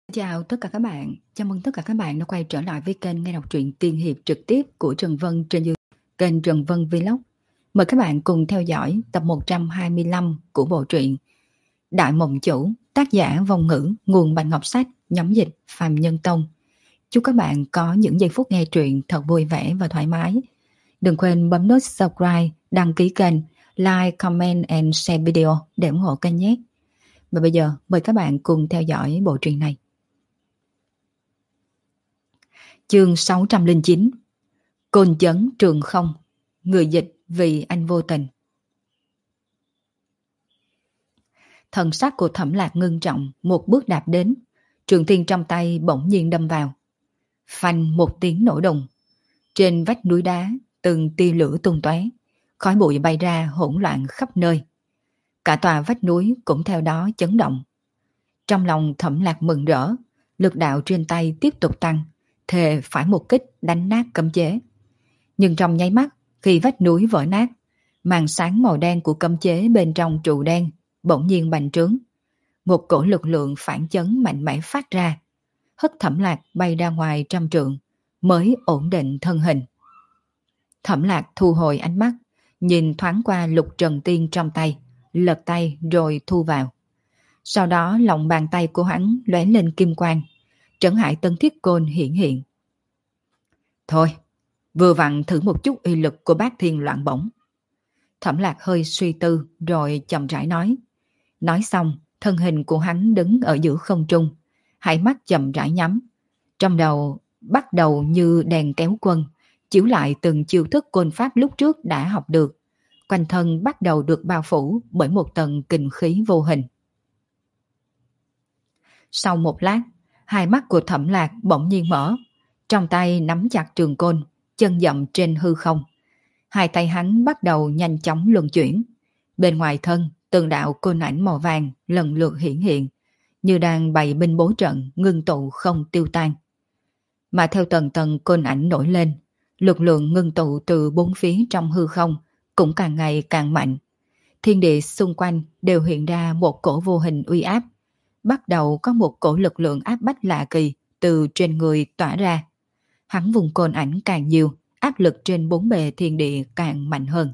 Chào tất cả các bạn, chào mừng tất cả các bạn đã quay trở lại với kênh nghe đọc truyện tiên hiệp trực tiếp của Trần Vân trên YouTube, kênh Trần Vân Vlog. Mời các bạn cùng theo dõi tập 125 của bộ truyện Đại Mộng Chủ, tác giả Vong Ngữ, nguồn Bạch Ngọc Sách, nhóm dịch Phàm Nhân Tông. Chúc các bạn có những giây phút nghe truyện thật vui vẻ và thoải mái. Đừng quên bấm nút subscribe, đăng ký kênh, like, comment and share video để ủng hộ kênh nhé. Và bây giờ mời các bạn cùng theo dõi bộ truyện này. Chương 609. Côn chấn trường không. Người dịch vì anh vô tình. Thần sắc của Thẩm Lạc ngưng trọng, một bước đạp đến, trường tiên trong tay bỗng nhiên đâm vào. Phanh một tiếng nổ đùng. Trên vách núi đá, từng tia lửa tung tóe, khói bụi bay ra hỗn loạn khắp nơi. Cả tòa vách núi cũng theo đó chấn động. Trong lòng Thẩm Lạc mừng rỡ, lực đạo trên tay tiếp tục tăng, thề phải một kích đánh nát cấm chế. Nhưng trong nháy mắt, khi vách núi vỡ nát, màn sáng màu đen của cấm chế bên trong trụ đen bỗng nhiên bành trướng. Một cổ lực lượng phản chấn mạnh mẽ phát ra, hất Thẩm Lạc bay ra ngoài trăm trượng, mới ổn định thân hình. Thẩm Lạc thu hồi ánh mắt, nhìn thoáng qua lục trần tiên trong tay, lật tay rồi thu vào. Sau đó lòng bàn tay của hắn lóe lên kim quang, Trấn Hải Tân Thiết Côn hiện hiện. Thôi, vừa vặn thử một chút uy lực của bát thiên loạn bổng. Thẩm Lạc hơi suy tư rồi chậm rãi nói. Nói xong, thân hình của hắn đứng ở giữa không trung, hai mắt chậm rãi nhắm. Trong đầu bắt đầu như đèn kéo quân, chiếu lại từng chiêu thức côn pháp lúc trước đã học được. Quanh thân bắt đầu được bao phủ bởi một tầng kình khí vô hình. Sau một lát, hai mắt của Thẩm Lạc bỗng nhiên mở, trong tay nắm chặt trường côn, chân dậm trên hư không. Hai tay hắn bắt đầu nhanh chóng luân chuyển. Bên ngoài thân, từng đạo côn ảnh màu vàng lần lượt hiển hiện, như đang bày binh bố trận ngưng tụ không tiêu tan. Mà theo tầng tầng côn ảnh nổi lên, lực lượng ngưng tụ từ bốn phía trong hư không cũng càng ngày càng mạnh. Thiên địa xung quanh đều hiện ra một cổ vô hình uy áp. Bắt đầu có một cổ lực lượng áp bách lạ kỳ từ trên người tỏa ra. Hắn vùng côn ảnh càng nhiều, áp lực trên bốn bề thiên địa càng mạnh hơn.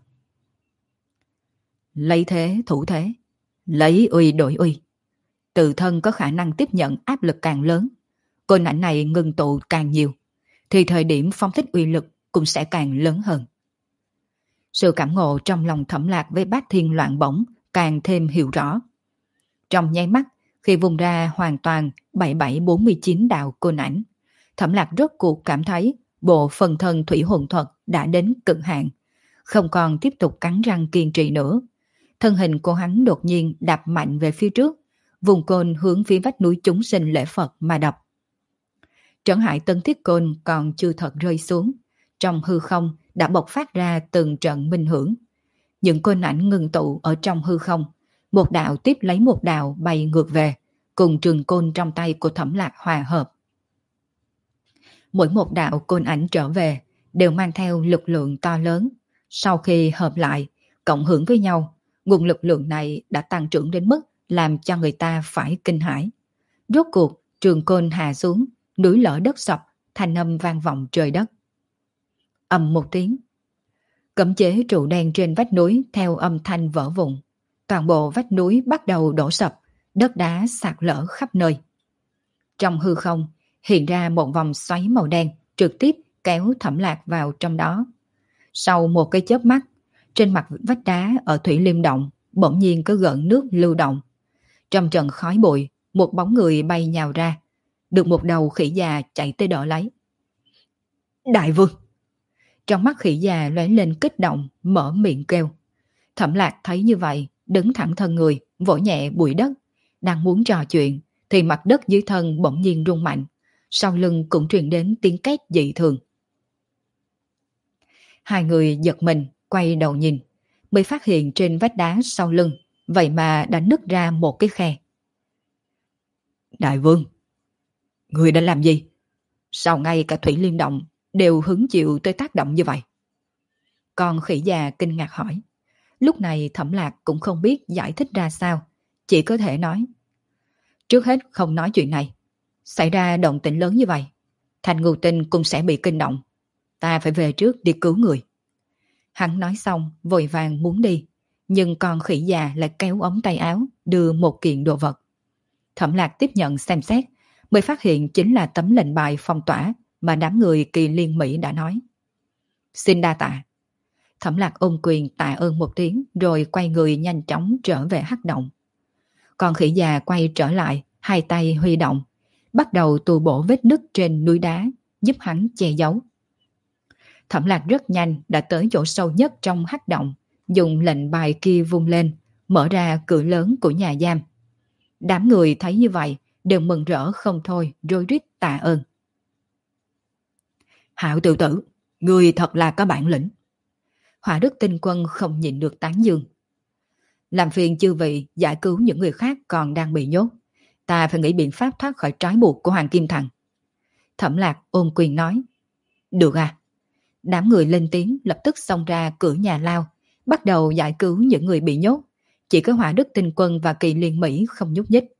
Lấy thế thủ thế, lấy uy đổi uy. Tự thân có khả năng tiếp nhận áp lực càng lớn, côn ảnh này ngưng tụ càng nhiều, thì thời điểm phóng thích uy lực cũng sẽ càng lớn hơn. Sự cảm ngộ trong lòng Thẩm Lạc với bát thiên loạn bổng càng thêm hiểu rõ. Trong nháy mắt, khi vùng ra hoàn toàn 7749 đạo côn ảnh, Thẩm Lạc rốt cuộc cảm thấy bộ phần thân thủy hồn thuật đã đến cực hạn, không còn tiếp tục cắn răng kiên trì nữa. Thân hình của hắn đột nhiên đạp mạnh về phía trước, vùng côn hướng phía vách núi chúng sinh lễ Phật mà đập. Trấn Hải Tân Thiết Côn còn chưa thật rơi xuống, trong hư không đã bộc phát ra từng trận minh hưởng. Những côn ảnh ngưng tụ ở trong hư không, một đạo tiếp lấy một đạo bay ngược về, cùng trường côn trong tay của Thẩm Lạc hòa hợp. Mỗi một đạo côn ảnh trở về đều mang theo lực lượng to lớn. Sau khi hợp lại, cộng hưởng với nhau, nguồn lực lượng này đã tăng trưởng đến mức làm cho người ta phải kinh hãi. Rốt cuộc, trường côn hạ xuống, núi lở đất sập, thanh âm vang vọng trời đất. Ầm một tiếng, cấm chế trụ đen trên vách núi theo âm thanh vỡ vụn. Toàn bộ vách núi bắt đầu đổ sập, đất đá sạt lở khắp nơi. Trong hư không, hiện ra một vòng xoáy màu đen trực tiếp kéo Thẩm Lạc vào trong đó. Sau một cái chớp mắt, trên mặt vách đá ở Thủy Liêm Động bỗng nhiên có gợn nước lưu động. Trong trận khói bụi, một bóng người bay nhào ra, được một đầu khỉ già chạy tới đỡ lấy. Đại vương! Trong mắt khỉ già lóe lên kích động, mở miệng kêu. Thẩm Lạc thấy như vậy, đứng thẳng thân người, vỗ nhẹ bụi đất, đang muốn trò chuyện thì mặt đất dưới thân bỗng nhiên rung mạnh, sau lưng cũng truyền đến tiếng két dị thường. Hai người giật mình, quay đầu nhìn, mới phát hiện trên vách đá sau lưng vậy mà đã nứt ra một cái khe. Đại vương, người đã làm gì? Sao ngay cả Thủy Liêm Động đều hứng chịu tới tác động như vậy? Con khỉ già kinh ngạc hỏi. Lúc này Thẩm Lạc cũng không biết giải thích ra sao, chỉ có thể nói. Trước hết không nói chuyện này. Xảy ra động tĩnh lớn như vậy, Thanh Ngưu Tinh cũng sẽ bị kinh động. Ta phải về trước đi cứu người. Hắn nói xong vội vàng muốn đi, nhưng con khỉ già lại kéo ống tay áo đưa một kiện đồ vật. Thẩm Lạc tiếp nhận xem xét, mới phát hiện chính là tấm lệnh bài phong tỏa mà đám người Kỳ Liên Mỹ đã nói. Xin đa tạ. Thẩm Lạc ôm quyền tạ ơn một tiếng rồi quay người nhanh chóng trở về hắc động. Con khỉ già quay trở lại, hai tay huy động, bắt đầu tu bổ vết nứt trên núi đá, giúp hắn che giấu. Thẩm Lạc rất nhanh đã tới chỗ sâu nhất trong hắc động, dùng lệnh bài kia vung lên, mở ra cửa lớn của nhà giam. Đám người thấy như vậy đều mừng rỡ không thôi, rối rít tạ ơn. Hạo tiểu tử, người thật là có bản lĩnh. Hỏa Đức Tinh Quân không nhịn được tán dương. Làm phiền chư vị giải cứu những người khác còn đang bị nhốt. Ta phải nghĩ biện pháp thoát khỏi trói buộc của Hoàng Kim Thần. Thẩm Lạc ôm quyền nói. Được à. Đám người lên tiếng lập tức xông ra cửa nhà lao, bắt đầu giải cứu những người bị nhốt. Chỉ có Hỏa Đức Tinh Quân và Kỳ Liên Mỹ không nhúc nhích.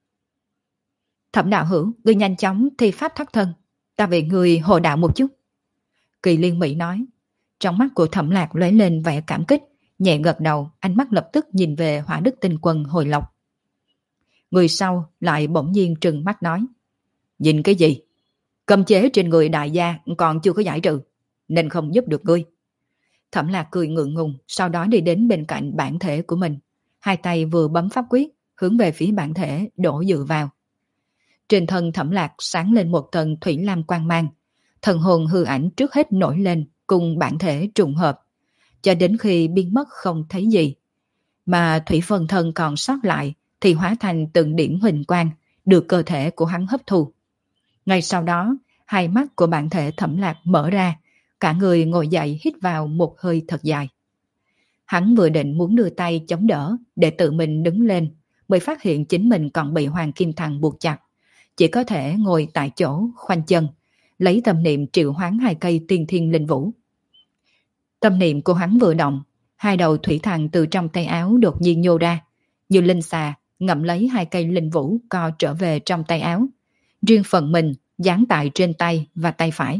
Thẩm đạo hữu, ngươi nhanh chóng thi pháp thoát thân. Ta về người hộ đạo một chút. Kỳ Liên Mỹ nói. Trong mắt của Thẩm Lạc lóe lên vẻ cảm kích, nhẹ gật đầu, ánh mắt lập tức nhìn về Hỏa Đức Tinh Quân hồi lộc. Người sau lại bỗng nhiên trừng mắt nói. Nhìn cái gì? Cấm chế trên người đại gia còn chưa có giải trừ, nên không giúp được ngươi. Thẩm Lạc cười ngượng ngùng, sau đó đi đến bên cạnh bản thể của mình. Hai tay vừa bấm pháp quyết, hướng về phía bản thể đổ dự vào. Trên thân Thẩm Lạc sáng lên một tầng thủy lam quang mang. Thần hồn hư ảnh trước hết nổi lên, cùng bản thể trùng hợp, cho đến khi biến mất không thấy gì. Mà thủy phân thân còn sót lại thì hóa thành từng điểm huỳnh quang, được cơ thể của hắn hấp thu. Ngay sau đó, hai mắt của bản thể Thẩm Lạc mở ra, cả người ngồi dậy hít vào một hơi thật dài. Hắn vừa định muốn đưa tay chống đỡ để tự mình đứng lên, mới phát hiện chính mình còn bị Hoàng Kim Thần buộc chặt, chỉ có thể ngồi tại chỗ khoanh chân, lấy tâm niệm triệu hoán hai cây tiên thiên linh vũ. Tâm niệm của hắn vừa động, hai đầu thủy thần từ trong tay áo đột nhiên nhô ra, như linh xà ngậm lấy hai cây linh vũ co trở về trong tay áo, riêng phần mình dán tại trên tay và tay phải.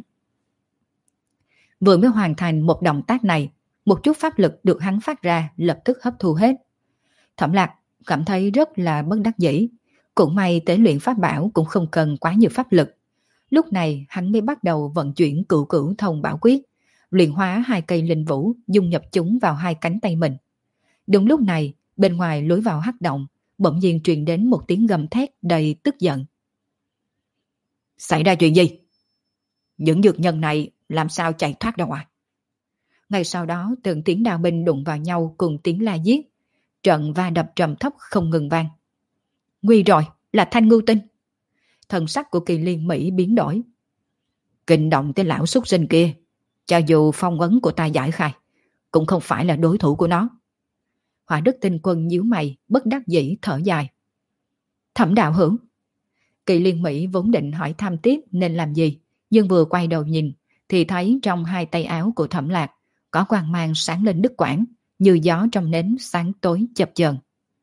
Vừa mới hoàn thành một động tác này, một chút pháp lực được hắn phát ra lập tức hấp thu hết. Thẩm Lạc cảm thấy rất là bất đắc dĩ, cũng may tế luyện pháp bảo cũng không cần quá nhiều pháp lực. Lúc này hắn mới bắt đầu vận chuyển cửu cửu thông bảo quyết, luyện hóa hai cây linh vũ, dung nhập chúng vào hai cánh tay mình. Đúng lúc này, bên ngoài lối vào hắc động, bỗng nhiên truyền đến một tiếng gầm thét đầy tức giận. Xảy ra chuyện gì? Những dược nhân này làm sao chạy thoát ra ngoài? Ngay sau đó, từng tiếng đao binh đụng vào nhau cùng tiếng la giết, trận va đập trầm thấp không ngừng vang. Nguy rồi, là Thanh Ngưu Tinh. Thần sắc của Kỳ Liên Mỹ biến đổi. Kinh động tới lão súc sinh kia, cho dù phong ấn của ta giải khai, cũng không phải là đối thủ của nó. Hỏa Đức Tinh Quân nhíu mày, bất đắc dĩ thở dài. Thẩm đạo hữu. Kỳ Liên Mỹ vốn định hỏi thăm tiếp nên làm gì, nhưng vừa quay đầu nhìn, thì thấy trong hai tay áo của Thẩm Lạc có quang mang sáng lên đứt quãng, như gió trong nến sáng tối chập chờn.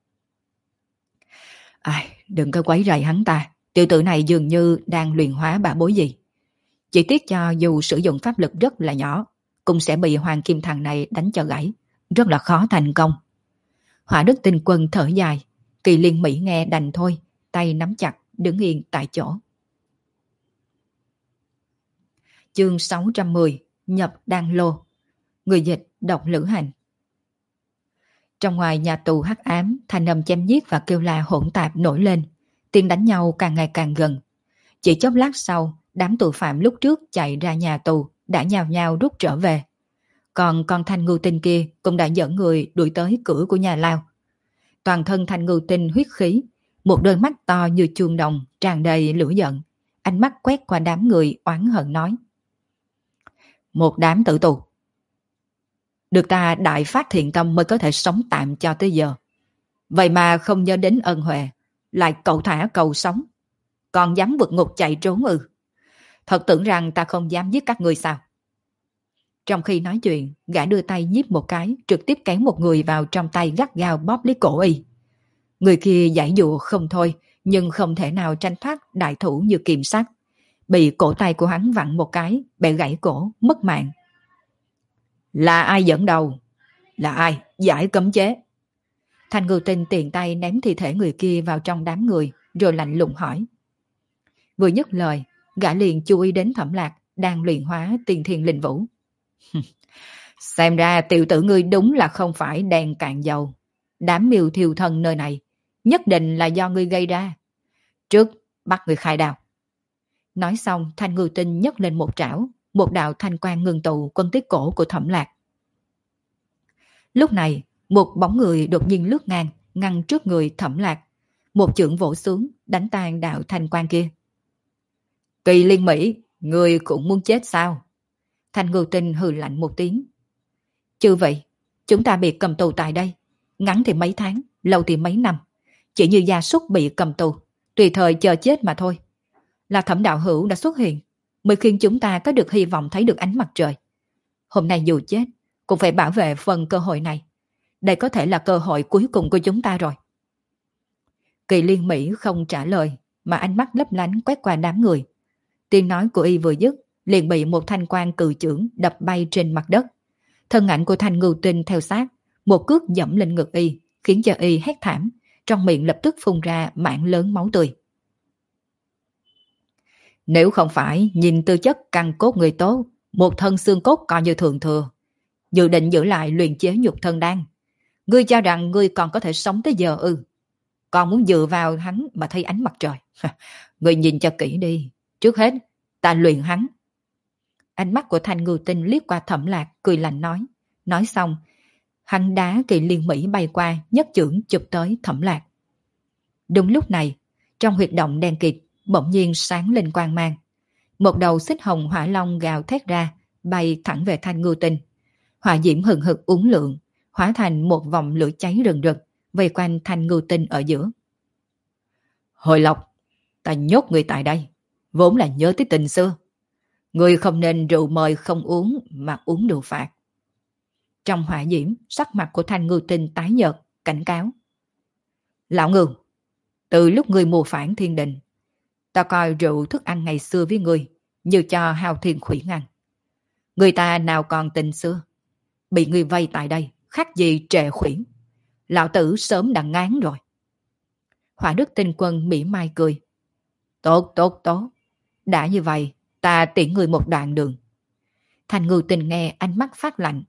Đừng có quấy rầy hắn ta, tiểu tử này dường như đang luyện hóa bảo bối gì. Chỉ tiếc cho dù sử dụng pháp lực rất là nhỏ, cũng sẽ bị Hoàng Kim Thần này đánh cho gãy, rất là khó thành công. Hỏa Đức Tinh Quân thở dài, Kỳ Liên Mỹ nghe đành thôi, tay nắm chặt, đứng yên tại chỗ. Chương 610, nhập đan lô. Người dịch đọc Lữ Hành. Trong ngoài nhà tù hắc ám, thanh âm chém giết và kêu la hỗn tạp nổi lên, tiếng đánh nhau càng ngày càng gần. Chỉ chốc lát sau, đám tù phạm lúc trước chạy ra nhà tù đã nhào nhào rút trở về. Còn con Thanh Ngưu Tinh kia cũng đã dẫn người đuổi tới cửa của nhà lao. Toàn thân Thanh Ngưu Tinh huyết khí, một đôi mắt to như chuông đồng tràn đầy lửa giận, ánh mắt quét qua đám người oán hận nói. Một đám tử tù. Được ta đại phát thiện tâm mới có thể sống tạm cho tới giờ. Vậy mà không nhớ đến ân huệ, lại cậu thả cầu sống. Còn dám vượt ngục chạy trốn ư? Thật tưởng rằng ta không dám giết các ngươi sao? Trong khi nói chuyện, gã đưa tay nhíp một cái, trực tiếp kéo một người vào trong tay gắt gao bóp lấy cổ y. Người kia giãy dụa không thôi, nhưng không thể nào tranh thoát đại thủ như kiềm sắt. Bị cổ tay của hắn vặn một cái, bẻ gãy cổ, mất mạng. Là ai dẫn đầu? Là ai? Giải cấm chế. Thanh Ngưu Tinh tiện tay ném thi thể người kia vào trong đám người, rồi lạnh lùng hỏi. Vừa dứt lời, gã liền chú ý đến Thẩm Lạc đang luyện hóa tiên thiên linh vũ. Xem ra tiểu tử ngươi đúng là không phải đèn cạn dầu. Đám miêu thiêu thân nơi này nhất định là do ngươi gây ra. Trước bắt người khai đao. Nói xong, Thanh Ngưu Tinh nhấc lên một trảo, một đạo thanh quang ngưng tụ quấn tới cổ của Thẩm Lạc. Lúc này, một bóng người đột nhiên lướt ngang, ngăn trước người Thẩm Lạc. Một chưởng vỗ xuống, đánh tan đạo thanh quang kia. Kỳ Liên Mỹ, người cũng muốn chết sao? Thanh Ngưu Tinh hừ lạnh một tiếng. Chứ vậy, chúng ta bị cầm tù tại đây. Ngắn thì mấy tháng, lâu thì mấy năm. Chỉ như gia súc bị cầm tù, tùy thời chờ chết mà thôi. Là Thẩm đạo hữu đã xuất hiện, mới khiến chúng ta có được hy vọng thấy được ánh mặt trời. Hôm nay dù chết, cũng phải bảo vệ phần cơ hội này. Đây có thể là cơ hội cuối cùng của chúng ta rồi. Kỳ Liên Mỹ không trả lời, mà ánh mắt lấp lánh quét qua đám người. Tiếng nói của y vừa dứt, liền bị một thanh quang cự chưởng đập bay trên mặt đất. Thân ảnh của Thanh Ngưu Tinh theo sát, một cước dẫm lên ngực y, khiến cho y hét thảm, trong miệng lập tức phun ra mảng lớn máu tươi. Nếu không phải nhìn tư chất căn cốt người tốt, một thân xương cốt coi như thường thừa, dự định giữ lại luyện chế nhục thân đan, ngươi cho rằng ngươi còn có thể sống tới giờ ư? Còn muốn dựa vào hắn mà thấy ánh mặt trời? Ngươi nhìn cho kỹ đi, trước hết ta luyện hắn. Ánh mắt của Thanh Ngưu Tinh liếc qua Thẩm Lạc, cười lạnh nói. Nói xong, hắn đá Kỳ Liên Mỹ bay qua, nhất chưởng chụp tới Thẩm Lạc. Đúng lúc này, trong huyệt động đen kịt bỗng nhiên sáng lên quang mang. Một đầu xích hồng hỏa long gào thét ra, bay thẳng về Thanh Ngưu Tinh. Hỏa diễm hừng hực uốn lượn, hóa thành một vòng lửa cháy rừng rực, vây quanh Thanh Ngưu Tinh ở giữa. Hồi Lộc, ta nhốt người tại đây, vốn là nhớ tới tình xưa. Người không nên rượu mời không uống mà uống rượu phạt. Trong hỏa diễm, sắc mặt của Thanh Ngưu Tinh tái nhợt, cảnh cáo. Lão Ngưu, từ lúc ngươi mưu phản thiên đình, ta coi rượu thức ăn ngày xưa với ngươi như cho hao thiên khủy ngăn. Người ta nào còn tình xưa, bị ngươi vây tại đây, khác gì trệ khuyển. Lão tử sớm đã ngán rồi. Hỏa Đức Tinh Quân mỉa mai cười. Tốt, tốt, tốt. Đã như vậy, ta tiễn người một đoạn đường. Thanh Ngưu Tinh nghe ánh mắt phát lạnh.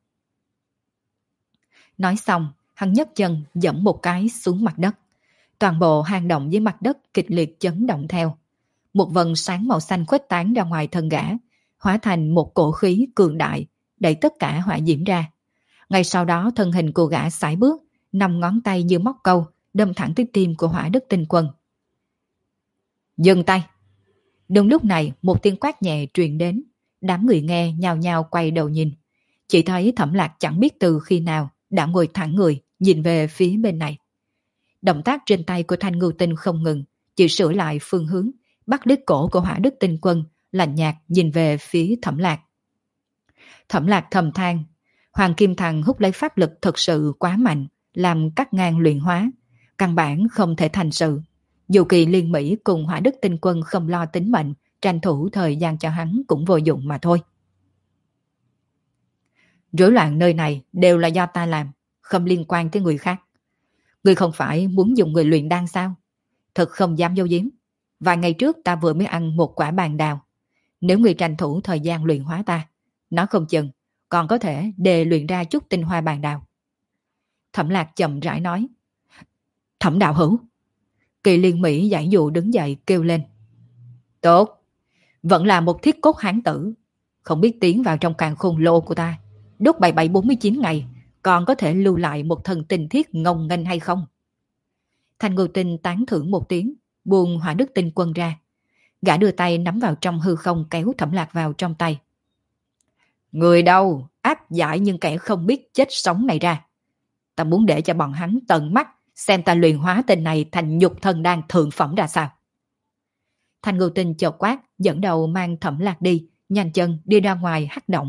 Nói xong, hắn nhấc chân giẫm một cái xuống mặt đất. Toàn bộ hang động dưới mặt đất kịch liệt chấn động theo. Một vần sáng màu xanh khuếch tán ra ngoài thân gã, hóa thành một cổ khí cường đại, đẩy tất cả hỏa diễm ra. Ngay sau đó thân hình của gã sải bước, 5 ngón tay như móc câu, đâm thẳng tới tim của Hỏa Đức Tinh Quân. Dừng tay! Đúng lúc này một tiếng quát nhẹ truyền đến, đám người nghe nhao nhao quay đầu nhìn. Chỉ thấy Thẩm Lạc chẳng biết từ khi nào đã ngồi thẳng người, nhìn về phía bên này. Động tác trên tay của Thanh Ngưu Tinh không ngừng, chỉ sửa lại phương hướng, bắt đứt cổ của Hỏa Đức Tinh Quân, lạnh nhạt nhìn về phía Thẩm Lạc. Thẩm Lạc thầm than, Hoàng Kim Thằng hút lấy pháp lực thật sự quá mạnh, làm cắt ngang luyện hóa, căn bản không thể thành sự. Dù Kỳ Liên Mỹ cùng Hỏa Đức Tinh Quân không lo tính mệnh, tranh thủ thời gian cho hắn cũng vô dụng mà thôi. Rối loạn nơi này đều là do ta làm, không liên quan tới người khác. Ngươi không phải muốn dùng người luyện đan sao? Thật không dám giấu giếm. Vài ngày trước ta vừa mới ăn một quả bàn đào. Nếu ngươi tranh thủ thời gian luyện hóa ta, nó không chừng còn có thể đề luyện ra chút tinh hoa bàn đào. Thẩm Lạc chậm rãi nói. Thẩm đạo hữu. Kỳ Liên Mỹ giải dụ đứng dậy kêu lên. Tốt, vẫn là một thiết cốt hán tử. Không biết tiến vào trong càn khôn lô của ta, đốt 7749 ngày, còn có thể lưu lại một thần tinh thiết ngông nghênh hay không? Thanh Ngưu Tinh tán thưởng một tiếng, buông Hỏa Đức Tinh Quân ra. Gã đưa tay nắm vào trong hư không kéo Thẩm Lạc vào trong tay. Người đâu, áp giải nhưng kẻ không biết chết sống này ra. Ta muốn để cho bọn hắn tận mắt xem ta luyện hóa tên này thành nhục thân đan thượng phẩm ra sao. Thanh Ngưu Tinh chợt quát, dẫn đầu mang Thẩm Lạc đi, nhanh chân đi ra ngoài hắc động.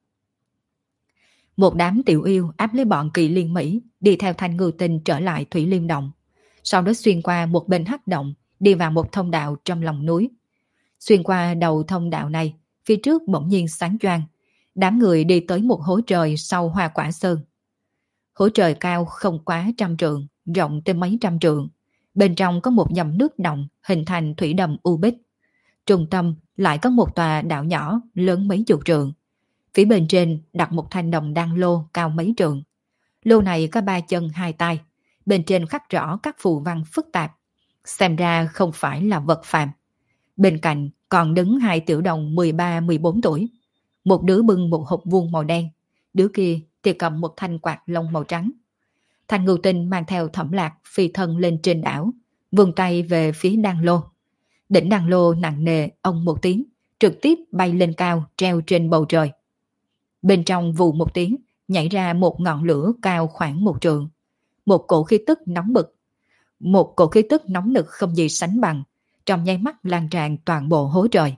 Một đám tiểu yêu áp lấy bọn Kỳ Liên Mỹ, đi theo Thanh Ngưu Tinh trở lại Thủy Liêm Động. Sau đó xuyên qua một bên hắc động, đi vào một thông đạo trong lòng núi. Xuyên qua đầu thông đạo này, phía trước bỗng nhiên sáng choang. Đám người đi tới một hố trời sau Hoa Quả Sơn. Hố trời cao không quá 100 trượng, rộng tới mấy trăm trượng. Bên trong có một dòng nước động hình thành thủy đầm u bích. Trung tâm lại có một tòa đảo nhỏ lớn mấy chục trượng. Phía bên trên đặt một thanh đồng đan lô cao mấy trượng. Lô này có 3 chân 2 tay, bên trên khắc rõ các phù văn phức tạp. Xem ra không phải là vật phàm. Bên cạnh còn đứng 2 tiểu đồng 13-14 tuổi. Một đứa bưng một hộp vuông màu đen, đứa kia thì cầm một thanh quạt lông màu trắng. Thanh Ngưu Tinh mang theo Thẩm Lạc phi thân lên trên đảo, vươn tay về phía đan lô. Đỉnh đan lô nặng nề ông một tiếng, trực tiếp bay lên cao treo trên bầu trời. Bên trong vù một tiếng, nhảy ra một ngọn lửa cao khoảng 1 trượng. Một cổ khí tức nóng nực không gì sánh bằng, trong nháy mắt lan tràn toàn bộ hố trời.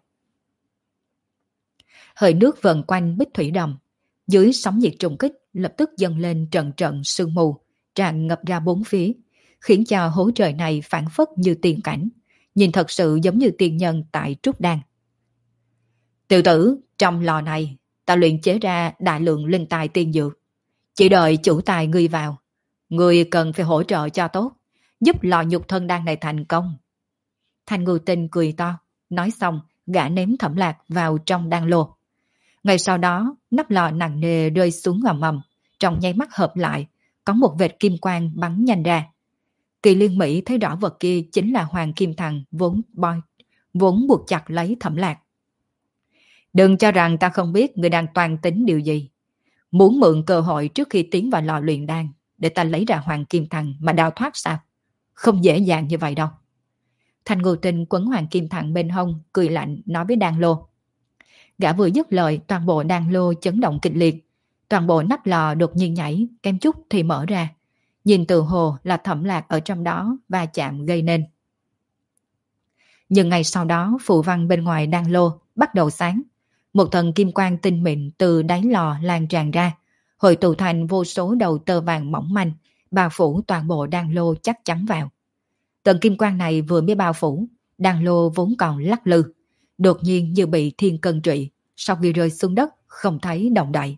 Hơi nước vần quanh bích thủy đầm, dưới sóng nhiệt trùng kích lập tức dâng lên trận trận sương mù, tràn ngập ra bốn phía, khiến cho hố trời này phảng phất như tiên cảnh, nhìn thật sự giống như tiên nhân tại Trúc Đan. Tiểu tử, trong lò này, ta luyện chế ra đại lượng linh tài tiên dược. Chỉ đợi chủ tài ngươi vào. Ngươi cần phải hỗ trợ cho tốt, giúp lò nhục thân đan này thành công. Thanh Ngưu Tinh cười to, nói xong, gã ném Thẩm Lạc vào trong đan lô. Ngay sau đó, nắp lò nặng nề rơi xuống ầm ầm, trong nháy mắt hợp lại, có một vệt kim quang bắn nhanh ra. Kỳ Liên Mỹ thấy rõ vật kia chính là Hoàng Kim Thằng vốn buộc chặt lấy Thẩm Lạc. Đừng cho rằng ta không biết người đang toan tính điều gì. Muốn mượn cơ hội trước khi tiến vào lò luyện đan để ta lấy ra Hoàng Kim Thằng mà đào thoát sao? Không dễ dàng như vậy đâu. Thanh Ngưu Tinh quấn Hoàng Kim Thằng bên hông, cười lạnh nói với đan lô. Gã vừa dứt lời, toàn bộ đan lô chấn động kịch liệt. Toàn bộ nắp lò đột nhiên nhảy, kem chút thì mở ra. Nhìn từ hồ là Thẩm Lạc ở trong đó va chạm gây nên. Nhưng ngày sau đó, phù văn bên ngoài đan lô bắt đầu sáng. Một thần kim quang tinh mịn từ đáy lò lan tràn ra, hội tụ thành vô số đầu tơ vàng mỏng manh, bao phủ toàn bộ đan lô chắc chắn vào. Tầng kim quang này vừa mới bao phủ, đan lô vốn còn lắc lư, đột nhiên như bị thiên cân trị, sau khi rơi xuống đất không thấy động đậy.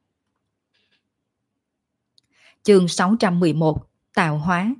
Chương 611 Tạo hóa.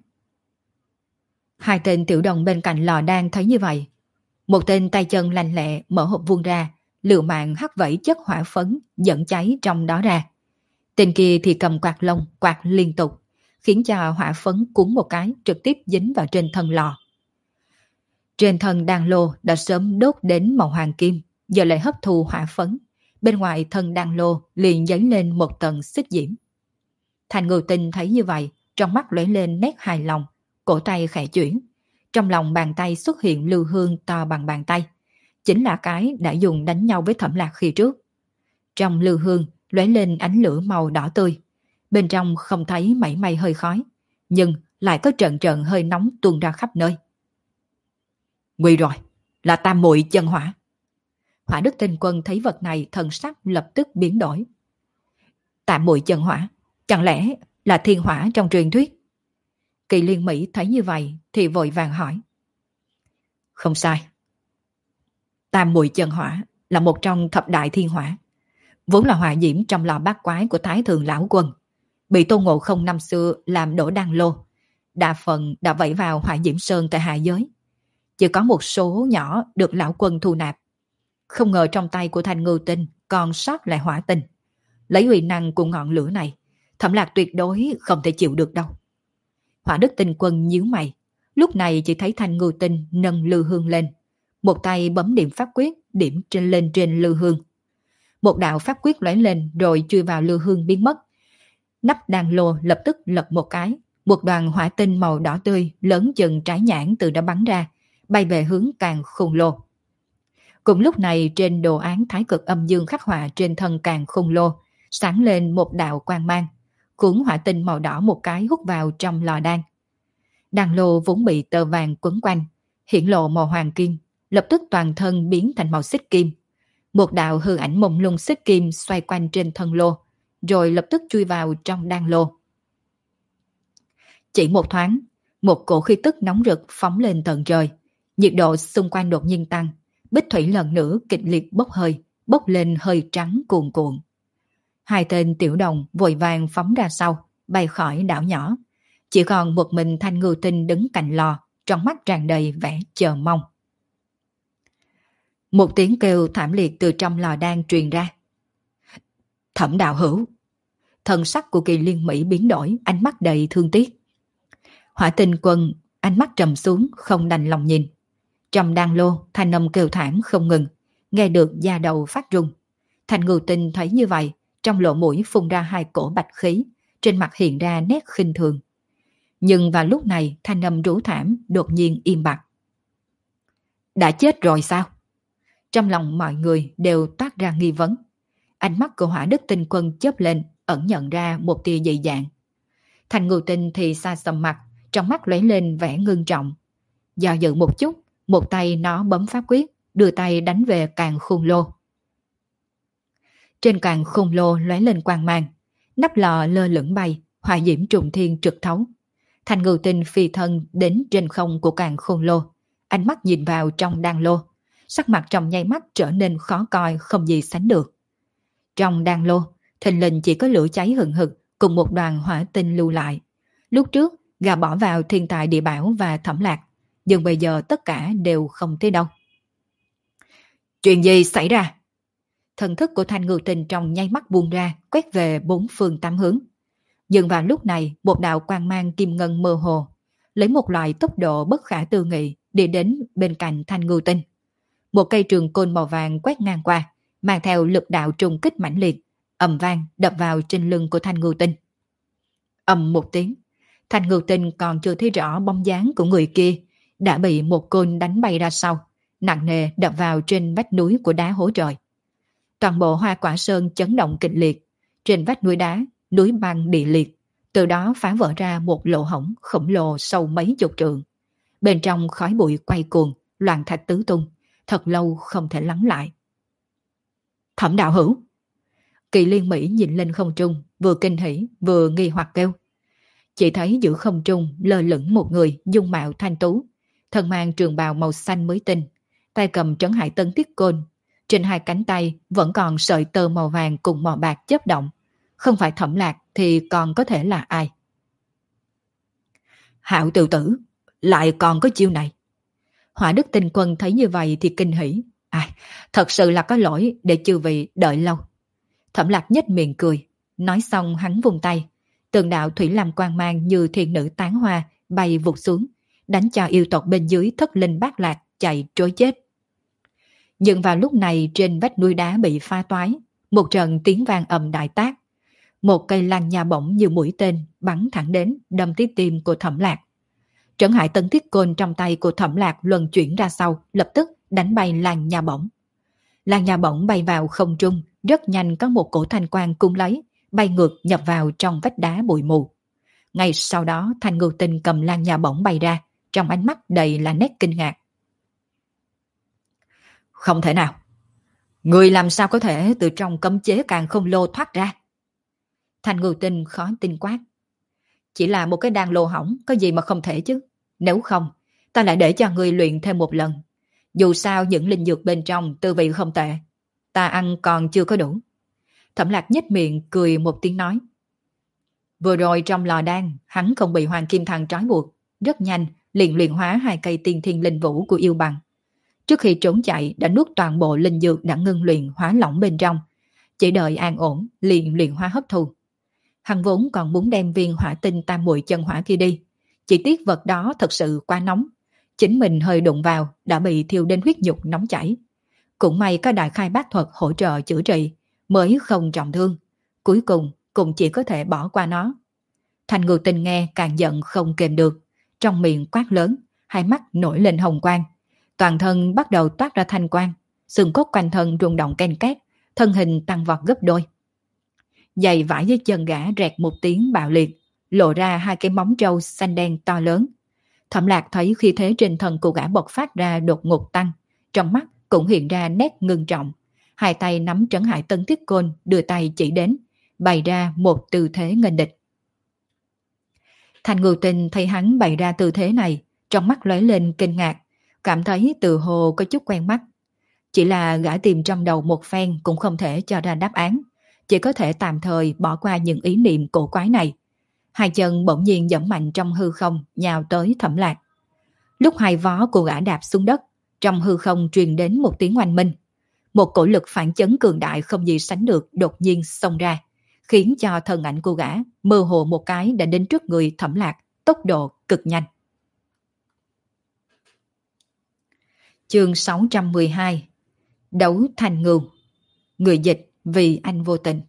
Hai tên tiểu đồng bên cạnh lò đan thấy như vậy. Một tên tay chân lanh lẹ mở hộp vuông ra, liều mạng hắt vẩy chất hỏa phấn dẫn cháy trong đó ra. Tên kia thì cầm quạt lông quạt liên tục, khiến cho hỏa phấn cuốn một cái trực tiếp dính vào trên thân lò. Trên thân đan lô đã sớm đốt đến màu hoàng kim, giờ lại hấp thu hỏa phấn. Bên ngoài thân đan lô liền dấy lên một tầng xích diễm. Thanh Ngưu Tinh thấy như vậy, trong mắt lóe lên nét hài lòng, cổ tay khẽ chuyển. Trong lòng bàn tay xuất hiện lưu hương to bằng bàn tay, chính là cái đã dùng đánh nhau với Thẩm Lạc khi trước. Trong lưu hương lóe lên ánh lửa màu đỏ tươi, bên trong không thấy mảy may hơi khói, nhưng lại có trận trận hơi nóng tuôn ra khắp nơi. Nguy rồi, là tam muội chân hỏa. Hỏa Đức Tinh Quân thấy vật này thần sắc lập tức biến đổi. Tam muội chân hỏa, chẳng lẽ là thiên hỏa trong truyền thuyết? Kỳ Liên Mỹ thấy như vậy thì vội vàng hỏi. Không sai. Tam muội chân hỏa là một trong thập đại thiên hỏa, vốn là hỏa diễm trong lò bát quái của Thái Thượng Lão Quân, bị Tôn Ngộ Không năm xưa làm đổ đan lô, đa phần đã vẩy vào hỏa diễm sơn tại hạ giới. Chỉ có một số nhỏ được Lão Quân thu nạp. Không ngờ trong tay của Thanh Ngưu Tinh còn sót lại hỏa tinh. Lấy uy năng của ngọn lửa này, Thẩm Lạc tuyệt đối không thể chịu được đâu. Hỏa Đức Tinh Quân nhíu mày, lúc này chỉ thấy Thanh Ngưu Tinh nâng lư hương lên, một tay bấm điểm pháp quyết điểm trên lư hương. Một đạo pháp quyết lóe lên rồi chui vào lư hương biến mất. Nắp đan lô lập tức lật một cái, một đoàn hỏa tinh màu đỏ tươi lớn chừng trái nhãn từ đó bắn ra, bay về hướng Càn Khôn Lô. Cùng lúc này trên đồ án Thái Cực Âm Dương khắc họa trên thân Càn Khôn Lô sáng lên một đạo quang mang, cuốn hỏa tinh màu đỏ một cái hút vào trong lò đan. Đan lô vốn bị tơ vàng quấn quanh, hiển lộ màu hoàng kim, lập tức toàn thân biến thành màu xích kim. Một đạo hư ảnh mông lung xích kim xoay quanh trên thân lô, rồi lập tức chui vào trong đan lô. Chỉ một thoáng, một cổ khí tức nóng rực phóng lên tận trời, Nhiệt độ xung quanh đột nhiên tăng, bích thủy lần nữa kịch liệt bốc hơi, bốc lên hơi trắng cuồn cuộn. Hai tên tiểu đồng vội vàng phóng ra sau, bay khỏi đảo nhỏ. Chỉ còn một mình Thanh Ngưu Tinh đứng cạnh lò, trong mắt tràn đầy vẻ chờ mong. Một tiếng kêu thảm liệt từ trong lò đan truyền ra. Thẩm đạo hữu. Thần sắc của Kỳ Liên Mỹ biến đổi, ánh mắt đầy thương tiếc. Hỏa Tinh Quân ánh mắt trầm xuống, không đành lòng nhìn. Trong đan lô, thanh âm kêu thảm không ngừng, nghe được da đầu phát run. Thanh Ngưu Tinh thấy như vậy, trong lỗ mũi phun ra hai cổ bạch khí, trên mặt hiện ra nét khinh thường. Nhưng vào lúc này, thanh âm rú thảm đột nhiên im bặt. Đã chết rồi sao? Trong lòng mọi người đều toát ra nghi vấn. Ánh mắt của Hỏa Đức Tinh Quân chớp lên, ẩn nhận ra một tia dị dạng. Thanh Ngưu Tinh thì xa sầm mặt, trong mắt lóe lên vẻ ngưng trọng. Do dự một chút, một tay nó bấm pháp quyết, đưa tay đánh về càng khôn lô. Trên càng khôn lô lóe lên quang mang, nắp lò lơ lửng bay, hỏa diễm trùng thiên trực thấu. Thanh Ngưu Tinh phi thân đến trên không của càng khôn lô, ánh mắt nhìn vào trong đan lô, sắc mặt trong nháy mắt trở nên khó coi không gì sánh được. Trong đan lô, thình lình chỉ có lửa cháy hừng hực cùng một đoàn hỏa tinh lưu lại. Lúc trước, gà bỏ vào thiên tài địa bảo và thẩm lạc, nhưng bây giờ tất cả đều không thấy đâu. Chuyện gì xảy ra? Thần thức của Thanh Ngưu Tinh trong nháy mắt buông ra, quét về bốn phương tám hướng. Nhưng vào lúc này, một đạo quang mang kim ngân mơ hồ, lấy một loại tốc độ bất khả tư nghị, đi đến bên cạnh Thanh Ngưu Tinh. Một cây trường côn màu vàng quét ngang qua, mang theo lực đạo trùng kích mãnh liệt, ầm vang đập vào trên lưng của Thanh Ngưu Tinh. Ầm một tiếng, Thanh Ngưu Tinh còn chưa thấy rõ bóng dáng của người kia, đã bị một côn đánh bay ra sau, nặng nề đập vào trên vách núi của đá hố trời. Toàn bộ Hoa Quả Sơn chấn động kịch liệt, trên vách núi đá, núi băng địa liệt, từ đó phá vỡ ra một lỗ hổng khổng lồ sâu mấy chục trượng. Bên trong khói bụi quay cuồng, loạn thạch tứ tung, thật lâu không thể lắng lại. Thẩm đạo hữu. Kỳ Liên Mỹ nhìn lên không trung, vừa kinh hỉ vừa nghi hoặc kêu. Chỉ thấy giữa không trung lơ lửng một người dung mạo thanh tú, thân mang trường bào màu xanh mới tinh, tay cầm trấn hải tân tiết côn, trên hai cánh tay vẫn còn sợi tơ màu vàng cùng màu bạc chớp động. Không phải Thẩm Lạc thì còn có thể là ai? Hạo tiểu tử, lại còn có chiêu này. Hỏa Đức Tinh Quân thấy như vậy thì kinh hỉ. Thật sự là có lỗi để chư vị đợi lâu. Thẩm Lạc nhếch miệng cười, nói xong hắn vung tay, từng đạo thủy lam quang mang như thiên nữ tán hoa bay vụt xuống, đánh cho yêu tộc bên dưới thất linh bát lạc chạy trối chết. Nhưng vào lúc này trên vách núi đá bị pha toái, một trận tiếng vang ầm đại tác. Một cây lăng nha bổng như mũi tên bắn thẳng đến đâm tiếp tim của Thẩm Lạc. Trấn hải tân thiết côn trong tay của Thẩm Lạc luân chuyển ra sau, lập tức đánh bay lăng nha bổng. Lăng nha bổng bay vào không trung, rất nhanh có một cổ thanh quang cung lấy, bay ngược nhập vào trong vách đá bụi mù. Ngay sau đó Thanh Ngưu Tinh cầm lăng nha bổng bay ra, trong ánh mắt đầy là nét kinh ngạc. Không thể nào. Người làm sao có thể từ trong cấm chế càng không lô thoát ra? Thanh Ngưu Tinh khó tin quát. Chỉ là một cái đan lô hỏng, có gì mà không thể chứ. Nếu không, ta lại để cho người luyện thêm một lần. Dù sao những linh dược bên trong tư vị không tệ, ta ăn còn chưa có đủ. Thẩm Lạc nhếch miệng cười một tiếng nói. Vừa rồi trong lò đan, hắn không bị Hoàng Kim Thằng trói buộc, rất nhanh liền luyện hóa hai cây tiên thiên linh vũ của yêu bằng. Trước khi trốn chạy đã nuốt toàn bộ linh dược đã ngưng luyện hóa lỏng bên trong, chỉ đợi an ổn liền luyện hóa hấp thu. Hắn vốn còn muốn đem viên hỏa tinh tam muội chân hỏa kia đi, chỉ tiếc vật đó thật sự quá nóng, chính mình hơi đụng vào đã bị thiêu đến huyết nhục nóng chảy. Cũng may có đại khai bác thuật hỗ trợ chữa trị, mới không trọng thương. Cuối cùng cũng chỉ có thể bỏ qua nó. Thanh Ngưu Tinh nghe càng giận không kềm được, trong miệng quát lớn, hai mắt nổi lên hồng quang, toàn thân bắt đầu toát ra thanh quang, xương cốt quanh thân rung động ken két, thân hình tăng vọt gấp đôi. Giày vải dưới chân gã rẹt một tiếng bạo liệt, lộ ra hai cái móng trâu xanh đen to lớn. Thẩm Lạc thấy khi thế trên thân của gã bộc phát ra đột ngột tăng, trong mắt cũng hiện ra nét ngưng trọng, hai tay nắm trấn hải tân thiết côn đưa tay chỉ đến, bày ra một tư thế nghênh địch. Thanh Ngưu Tinh thấy hắn bày ra tư thế này, trong mắt lóe lên kinh ngạc, cảm thấy từ hồ có chút quen mắt. Chỉ là gã tìm trong đầu một phen cũng không thể cho ra đáp án, chỉ có thể tạm thời bỏ qua những ý niệm cổ quái này. Hai chân bỗng nhiên giẫm mạnh trong hư không, nhào tới Thẩm Lạc. Lúc hai vó của gã đạp xuống đất, trong hư không truyền đến một tiếng oanh minh. Một cổ lực phản chấn cường đại không gì sánh được đột nhiên xông ra, khiến cho thân ảnh của gã mơ hồ một cái đã đến trước người Thẩm Lạc, tốc độ cực nhanh. Chương 612. Đấu thành ngưu. Người dịch vì anh vô tình.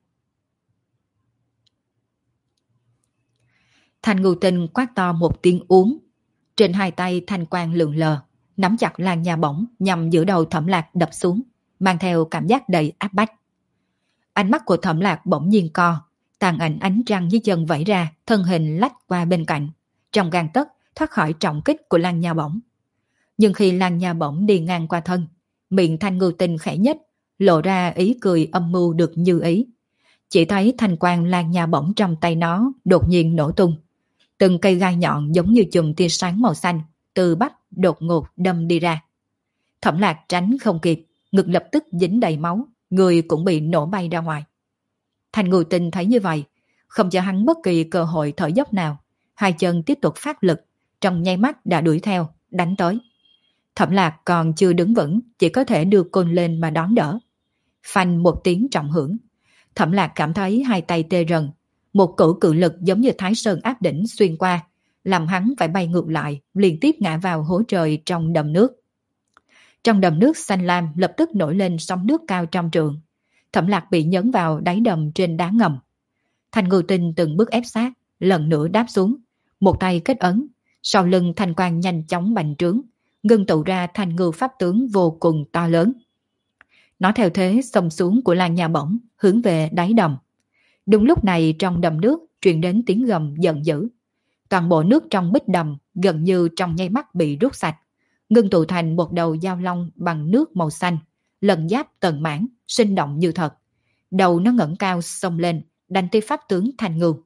Thành Ngưu Tinh quát to một tiếng uống. Trên hai tay thanh quang lượn lờ, nắm chặt lan nha bổng nhằm giữa đầu Thẩm Lạc đập xuống, mang theo cảm giác đầy áp bách. Ánh mắt của Thẩm Lạc bỗng nhiên co, tàn ảnh ánh răng dưới chân vẫy ra, thân hình lách qua bên cạnh, trong gang tấc thoát khỏi trọng kích của lan nha bổng. Nhưng khi lan nha bổng đi ngang qua thân, miệng Thanh Ngưu Tinh khẽ nhếch, lộ ra ý cười âm mưu được như ý. Chỉ thấy thanh quang lan nha bổng trong tay nó đột nhiên nổ tung. Từng cây gai nhọn giống như chùm tia sáng màu xanh từ bắp đột ngột đâm đi ra. Thẩm Lạc tránh không kịp, ngực lập tức dính đầy máu, người cũng bị nổ bay ra ngoài. Thanh Ngưu Tinh thấy như vậy, không cho hắn bất kỳ cơ hội thở dốc nào, hai chân tiếp tục phát lực, trong nháy mắt đã đuổi theo, đánh tới. Thẩm Lạc còn chưa đứng vững, chỉ có thể đưa côn lên mà đón đỡ. Phanh một tiếng trọng hưởng, Thẩm Lạc cảm thấy hai tay tê rần, một cỗ cự lực giống như Thái Sơn áp đỉnh xuyên qua, làm hắn phải bay ngược lại, liên tiếp ngã vào hố trời trong đầm nước. Trong đầm nước xanh lam lập tức nổi lên sóng nước cao trăm trượng. Thẩm Lạc bị nhấn vào đáy đầm trên đá ngầm. Thanh Ngưu Tinh từng bước ép sát, lần nữa đáp xuống, một tay kết ấn, sau lưng thanh quang nhanh chóng bành trướng, ngưng tụ ra thanh ngưu pháp tướng vô cùng to lớn. Nó theo thế xông xuống của lan nha bổng, hướng về đáy đầm. Đúng lúc này trong đầm nước truyền đến tiếng gầm giận dữ. Toàn bộ nước trong bích đầm gần như trong nháy mắt bị rút sạch, ngưng tụ thành một đầu dao long bằng nước màu xanh, lần giáp tần mãn, sinh động như thật. Đầu nó ngẩng cao xông lên, đánh tới pháp tướng Thanh Ngưu.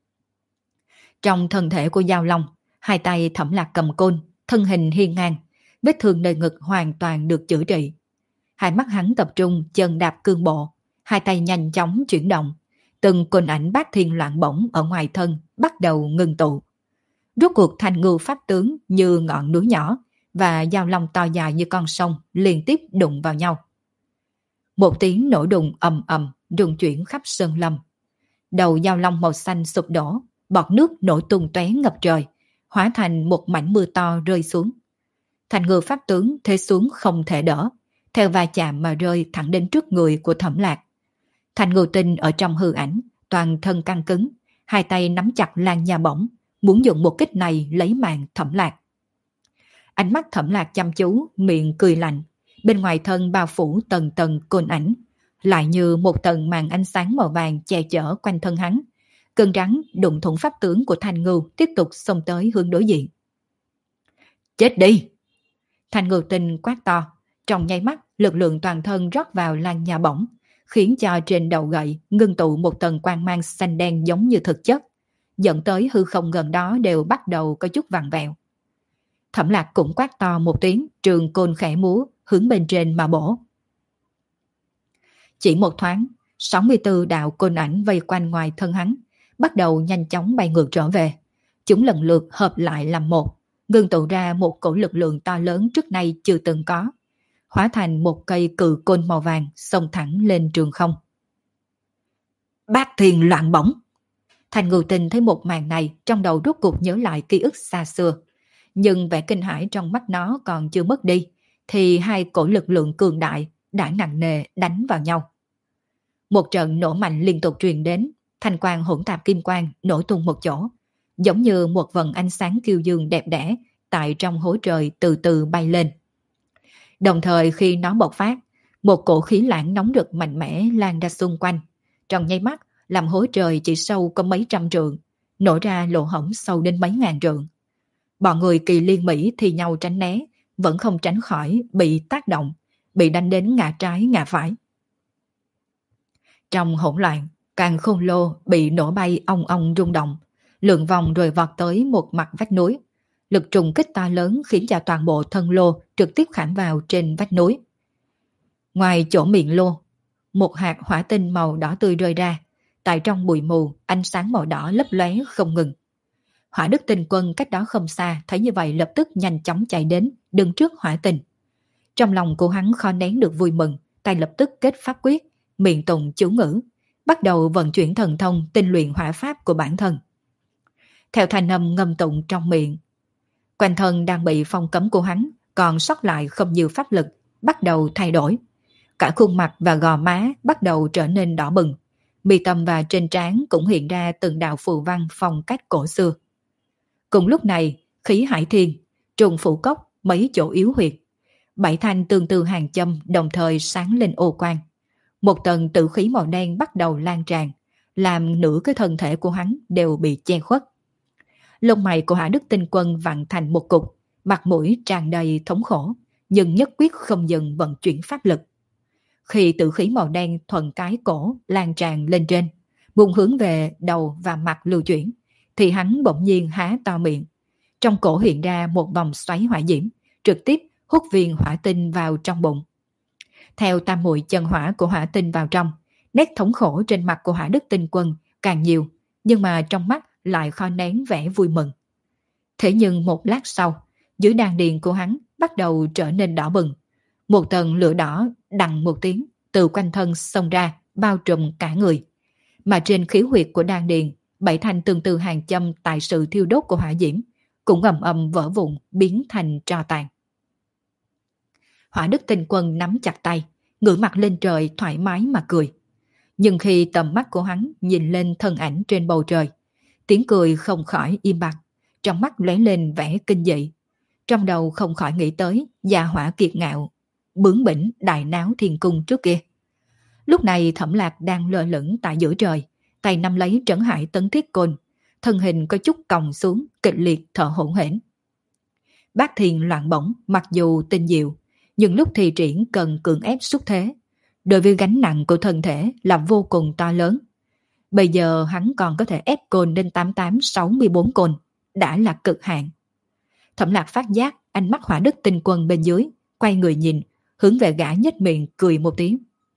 Trong thân thể của dao long, hai tay Thẩm Lạc cầm côn, thân hình hiên ngang, vết thương nơi ngực hoàn toàn được chữa trị. Hai mắt hắn tập trung, chân đạp cương bộ, hai tay nhanh chóng chuyển động, từng côn ảnh bát thiên loạn bổng ở ngoài thân bắt đầu ngưng tụ. Rốt cuộc Thanh Ngưu pháp tướng như ngọn núi nhỏ và dao long to dài như con sông liên tiếp đụng vào nhau. Một tiếng nổ đùng ầm ầm rung chuyển khắp sơn lâm. Đầu dao long màu xanh sụp đổ, bọt nước nổ tung tóe ngập trời, hóa thành một mảnh mưa to rơi xuống. Thanh Ngưu pháp tướng thế xuống không thể đỡ, theo va chạm mà rơi thẳng đến trước người của Thẩm Lạc. Thanh Ngưu Tinh ở trong hư ảnh, toàn thân căng cứng, hai tay nắm chặt lan nha bổng, muốn dùng một kích này lấy mạng Thẩm Lạc. Ánh mắt Thẩm Lạc chăm chú, miệng cười lạnh, bên ngoài thân bao phủ tầng tầng côn ảnh, lại như một tầng màn ánh sáng màu vàng che chở quanh thân hắn. Cơn rắn đụng thủng pháp tướng của Thanh Ngưu tiếp tục xông tới hướng đối diện. Chết đi! Thanh Ngưu Tinh quát to, trong nháy mắt lực lượng toàn thân rót vào lan nha bổng, khiến cho trên đầu gậy ngưng tụ một tầng quang mang xanh đen giống như thực chất, dẫn tới hư không gần đó đều bắt đầu có chút vặn vẹo. Thẩm Lạc cũng quát to một tiếng, trường côn khẽ múa, hướng bên trên mà bổ. Chỉ một thoáng, 64 đạo côn ảnh vây quanh ngoài thân hắn, bắt đầu nhanh chóng bay ngược trở về. Chúng lần lượt hợp lại làm một, ngưng tụ ra một cổ lực lượng to lớn trước nay chưa từng có, hóa thành một cây cự côn màu vàng xông thẳng lên trường không. Bát thiên loạn bổng! Thanh Ngưu Tinh thấy một màn này, trong đầu rốt cuộc nhớ lại ký ức xa xưa. Nhưng vẻ kinh hãi trong mắt nó còn chưa mất đi, thì hai cổ lực lượng cường đại đã nặng nề đánh vào nhau. Một trận nổ mạnh liên tục truyền đến, thanh quang hỗn tạp kim quang nổ tung một chỗ, giống như một vầng ánh sáng kiêu dương đẹp đẽ tại trong hố trời từ từ bay lên. Đồng thời khi nó bộc phát, một cổ khí lãng nóng rực mạnh mẽ lan ra xung quanh, trong nháy mắt làm hố trời chỉ sâu có mấy trăm trượng, nổ ra lỗ hổng sâu đến mấy ngàn trượng. Bọn người Kỳ Liên Mỹ thì nhau tránh né, vẫn không tránh khỏi bị tác động, bị đánh đến ngã trái ngã phải. Trong hỗn loạn, Càn Khôn Lô bị nổ bay ong ong rung động, lượn vòng rồi vọt tới một mặt vách núi. lực trùng kích to lớn khiến cho toàn bộ thân lô trực tiếp khảm vào trên vách núi. Ngoài chỗ miệng lô, một hạt hỏa tinh màu đỏ tươi rơi ra, tại trong bụi mù, ánh sáng màu đỏ lấp lóe không ngừng. Hỏa Đức Tinh Quân cách đó không xa, thấy như vậy lập tức nhanh chóng chạy đến, đứng trước hỏa tinh. Trong lòng của hắn khó nén được vui mừng, tay lập tức kết pháp quyết, miệng tụng chú ngữ, bắt đầu vận chuyển thần thông tinh luyện hỏa pháp của bản thân. Theo thanh âm ngâm tụng trong miệng, quanh thân đang bị phong cấm của hắn, còn sót lại không nhiều pháp lực, bắt đầu thay đổi. Cả khuôn mặt và gò má bắt đầu trở nên đỏ bừng, mi tâm và trên trán cũng hiện ra từng đạo phù văn phong cách cổ xưa. Cùng lúc này, khí hải thiên, trùng phủ cốc, mấy chỗ yếu huyệt, 7 thanh tương tự hàng châm đồng thời sáng lên ô quang. Một tầng tử khí màu đen bắt đầu lan tràn, làm nửa cái thân thể của hắn đều bị che khuất. Lông mày của Hỏa Đức Tinh Quân vặn thành một cục, mặt mũi tràn đầy thống khổ, nhưng nhất quyết không dừng vận chuyển pháp lực. Khi tử khí màu đen thuận cái cổ lan tràn lên trên, buông hướng về đầu và mặt lưu chuyển, thì hắn bỗng nhiên há to miệng. Trong cổ hiện ra một vòng xoáy hỏa diễm, trực tiếp hút viên hỏa tinh vào trong bụng. Theo tam muội chân hỏa của hỏa tinh vào trong, nét thống khổ trên mặt của Hỏa Đức Tinh Quân càng nhiều, nhưng mà trong mắt lại khó nén vẻ vui mừng. Thế nhưng một lát sau, dưới đan điền của hắn bắt đầu trở nên đỏ bừng. Một tầng lửa đỏ đằng một tiếng từ quanh thân xông ra, bao trùm cả người. Mà trên khiếu huyệt của đan điền, 7 thanh tương tự hàng châm tại sự thiêu đốt của hỏa diễm cũng ầm ầm vỡ vụn, biến thành tro tàn. Hỏa Đức Tinh Quân nắm chặt tay, ngửa mặt lên trời thoải mái mà cười. Nhưng khi tầm mắt của hắn nhìn lên thân ảnh trên bầu trời, tiếng cười không khỏi im bặt, trong mắt lóe lên vẻ kinh dị. Trong đầu không khỏi nghĩ tới Gia Hỏa kiệt ngạo, bướng bỉnh đại náo thiên cung trước kia. Lúc này Thẩm Lạc đang lơ lửng tại giữa trời, tay nắm lấy trấn hải tấn thiết côn, thân hình có chút còng xuống, kịch liệt thở hổn hển. Bát Thiên loạn bổng mặc dù tinh diệu, nhưng lúc thi triển cần cưỡng ép xuất thế. Đối với gánh nặng của thân thể là vô cùng to lớn. Bây giờ hắn còn có thể ép côn lên 8864 côn, đã là cực hạn. Thẩm Lạc phát giác ánh mắt Hỏa Đức Tinh Quân bên dưới, quay người nhìn, hướng về gã nhếch miệng cười một tiếng.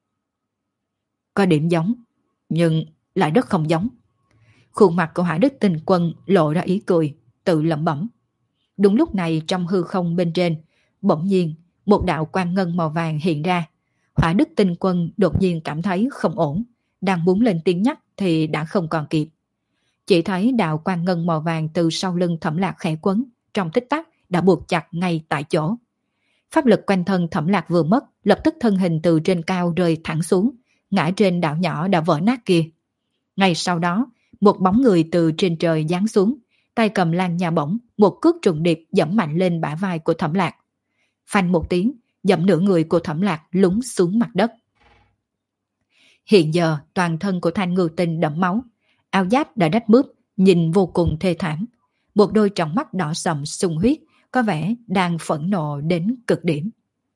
Có điểm giống, nhưng lại rất không giống. Khuôn mặt của Hỏa Đức Tinh Quân lộ ra ý cười, tự lẩm bẩm. Đúng lúc này trong hư không bên trên, bỗng nhiên một đạo quang ngân màu vàng hiện ra. Hỏa Đức Tinh Quân đột nhiên cảm thấy không ổn, đang muốn lên tiếng nhắc thì đã không còn kịp. Chỉ thấy đạo quang ngân màu vàng từ sau lưng Thẩm Lạc khẽ quấn, trong tích tắc đã buộc chặt ngay tại chỗ. Pháp lực quanh thân Thẩm Lạc vừa mất, lập tức thân hình từ trên cao rơi thẳng xuống, ngã trên đảo nhỏ đã vỡ nát kia. Ngay sau đó, một bóng người từ trên trời giáng xuống, tay cầm lan nhà bổng, một cước trùng điệp giẫm mạnh lên bả vai của Thẩm Lạc. Phanh một tiếng, giẫm nửa người của Thẩm Lạc lún xuống mặt đất. Hiện giờ toàn thân của Thanh Ngưu Tinh đẫm máu, áo giáp đã rách mướp, nhìn vô cùng thê thảm. Một đôi tròng mắt đỏ sậm sung huyết, có vẻ đang phẫn nộ đến cực điểm.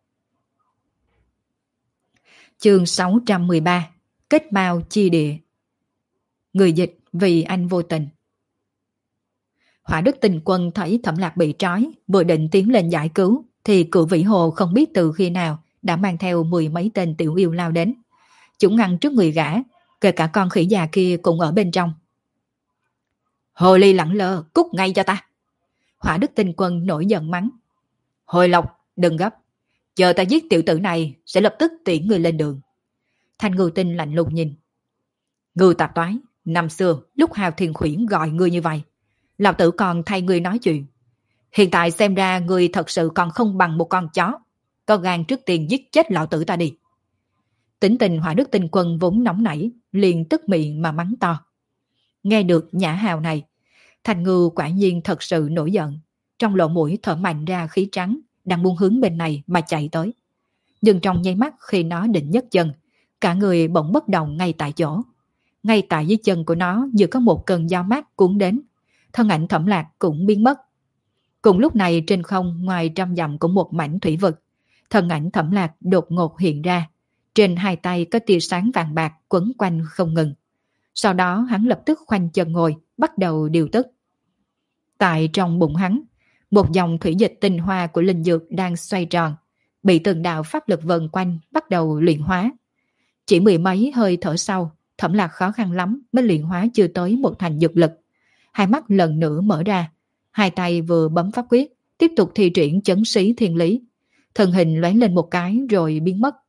Chương 613, Kết Mao Chi Địa. Người dịch Vì Anh Vô Tình. Hỏa Đức Tinh Quân thấy Thẩm Lạc bị trói, vừa định tiến lên giải cứu, thì Cự Vĩ Hồ không biết từ khi nào đã mang theo 10 mấy tên tiểu yêu lao đến. Chúng ngăn trước người gã, kể cả con khỉ già kia cũng ở bên trong. Hồ ly lẳng lơ, cút ngay cho ta! Hỏa Đức Tinh Quân nổi giận mắng. Hồi Lộc, đừng gấp, chờ ta giết tiểu tử này sẽ lập tức tiễn người lên đường. Thanh Ngưu Tinh lạnh lùng nhìn. Ngưu tạp toái, năm xưa lúc Hào Thiên Khuyển gọi ngươi như vậy, lão tử còn thay ngươi nói chuyện. Hiện tại xem ra ngươi thật sự còn không bằng một con chó, có gan trước tiên giết chết lão tử ta đi. Tính tình Hỏa Đức Tinh Quân vốn nóng nảy, liền tức miệng mà mắng to. Nghe được nhã hào này, Thanh Ngưu quả nhiên thật sự nổi giận, trong lỗ mũi thở mạnh ra khí trắng, đang muốn hướng bên này mà chạy tới. Nhưng trong nháy mắt khi nó định nhấc chân, cả người bỗng bất động ngay tại chỗ. Ngay tại dưới chân của nó như có một cơn gió mát cuốn đến, thân ảnh Thẩm Lạc cũng biến mất. Cùng lúc này trên không ngoài 100 dặm của một mảnh thủy vực, thân ảnh Thẩm Lạc đột ngột hiện ra, trên hai tay có tia sáng vàng bạc quấn quanh không ngừng. Sau đó hắn lập tức khoanh chân ngồi, bắt đầu điều tức. Tại trong bụng hắn, Một dòng thủy dịch tinh hoa của linh dược đang xoay tròn, bị từng đạo pháp lực vần quanh bắt đầu luyện hóa. Chỉ mười mấy hơi thở sau, Thẩm Lạc khó khăn lắm mới luyện hóa chưa tới một thành dược lực. Hai mắt lần nữa mở ra, hai tay vừa bấm pháp quyết, tiếp tục thi triển chấn sĩ thiên lý. Thân hình lóe lên một cái rồi biến mất.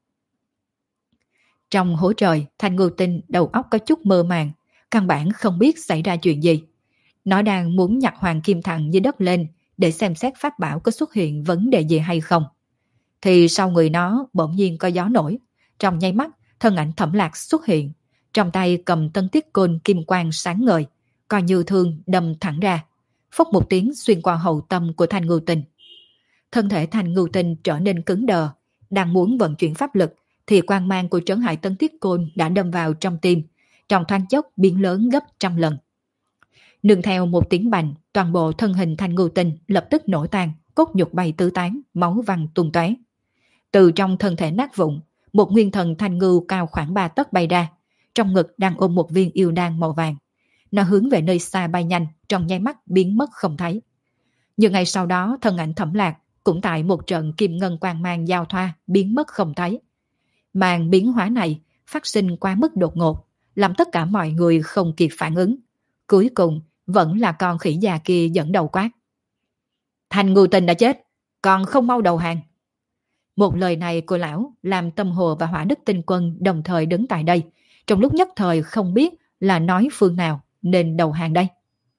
Trong hố trời, Thanh Ngưu Tinh đầu óc có chút mơ màng, căn bản không biết xảy ra chuyện gì. Nó đang muốn nhặt hoàng kim thẳng dưới đất lên để xem xét pháp bảo có xuất hiện vấn đề gì hay không. Thì sau người nó bỗng nhiên có gió nổi, trong nháy mắt thân ảnh Thẩm Lạc xuất hiện, trong tay cầm tân tiết côn kim quang sáng ngời, coi như thương đâm thẳng ra, phốc một tiếng xuyên qua hậu tâm của Thanh Ngưu Tinh. Thân thể Thanh Ngưu Tinh trở nên cứng đờ, đang muốn vận chuyển pháp lực thì quang mang của trấn hải tân tiết côn đã đâm vào trong tim, trong thoáng chốc biến lớn gấp trăm lần. Nương theo một tiếng bành, toàn bộ thân hình Thanh Ngưu Tinh lập tức nổ tan, cốt nhục bay tứ tán, máu văng tung tóe. Từ trong thân thể nát vụn, một nguyên thần thanh ngưu cao khoảng 3 tấc bay ra, trong ngực đang ôm một viên yêu đan màu vàng. Nó hướng về nơi xa bay nhanh, trong nháy mắt biến mất không thấy. Nhưng ngày sau đó, thân ảnh Thẩm Lạc cũng tại một trận kim ngân quang mang giao thoa biến mất không thấy. Màn biến hóa này phát sinh quá mức đột ngột, làm tất cả mọi người không kịp phản ứng. Cuối cùng vẫn là con khỉ già kia dẫn đầu quát: Thanh Ngưu Tinh đã chết, còn không mau đầu hàng. Một lời này của lão làm Tâm Hồ và Hỏa Đức Tinh Quân đồng thời đứng tại đây, trong lúc nhất thời không biết là nói phương nào nên đầu hàng đây.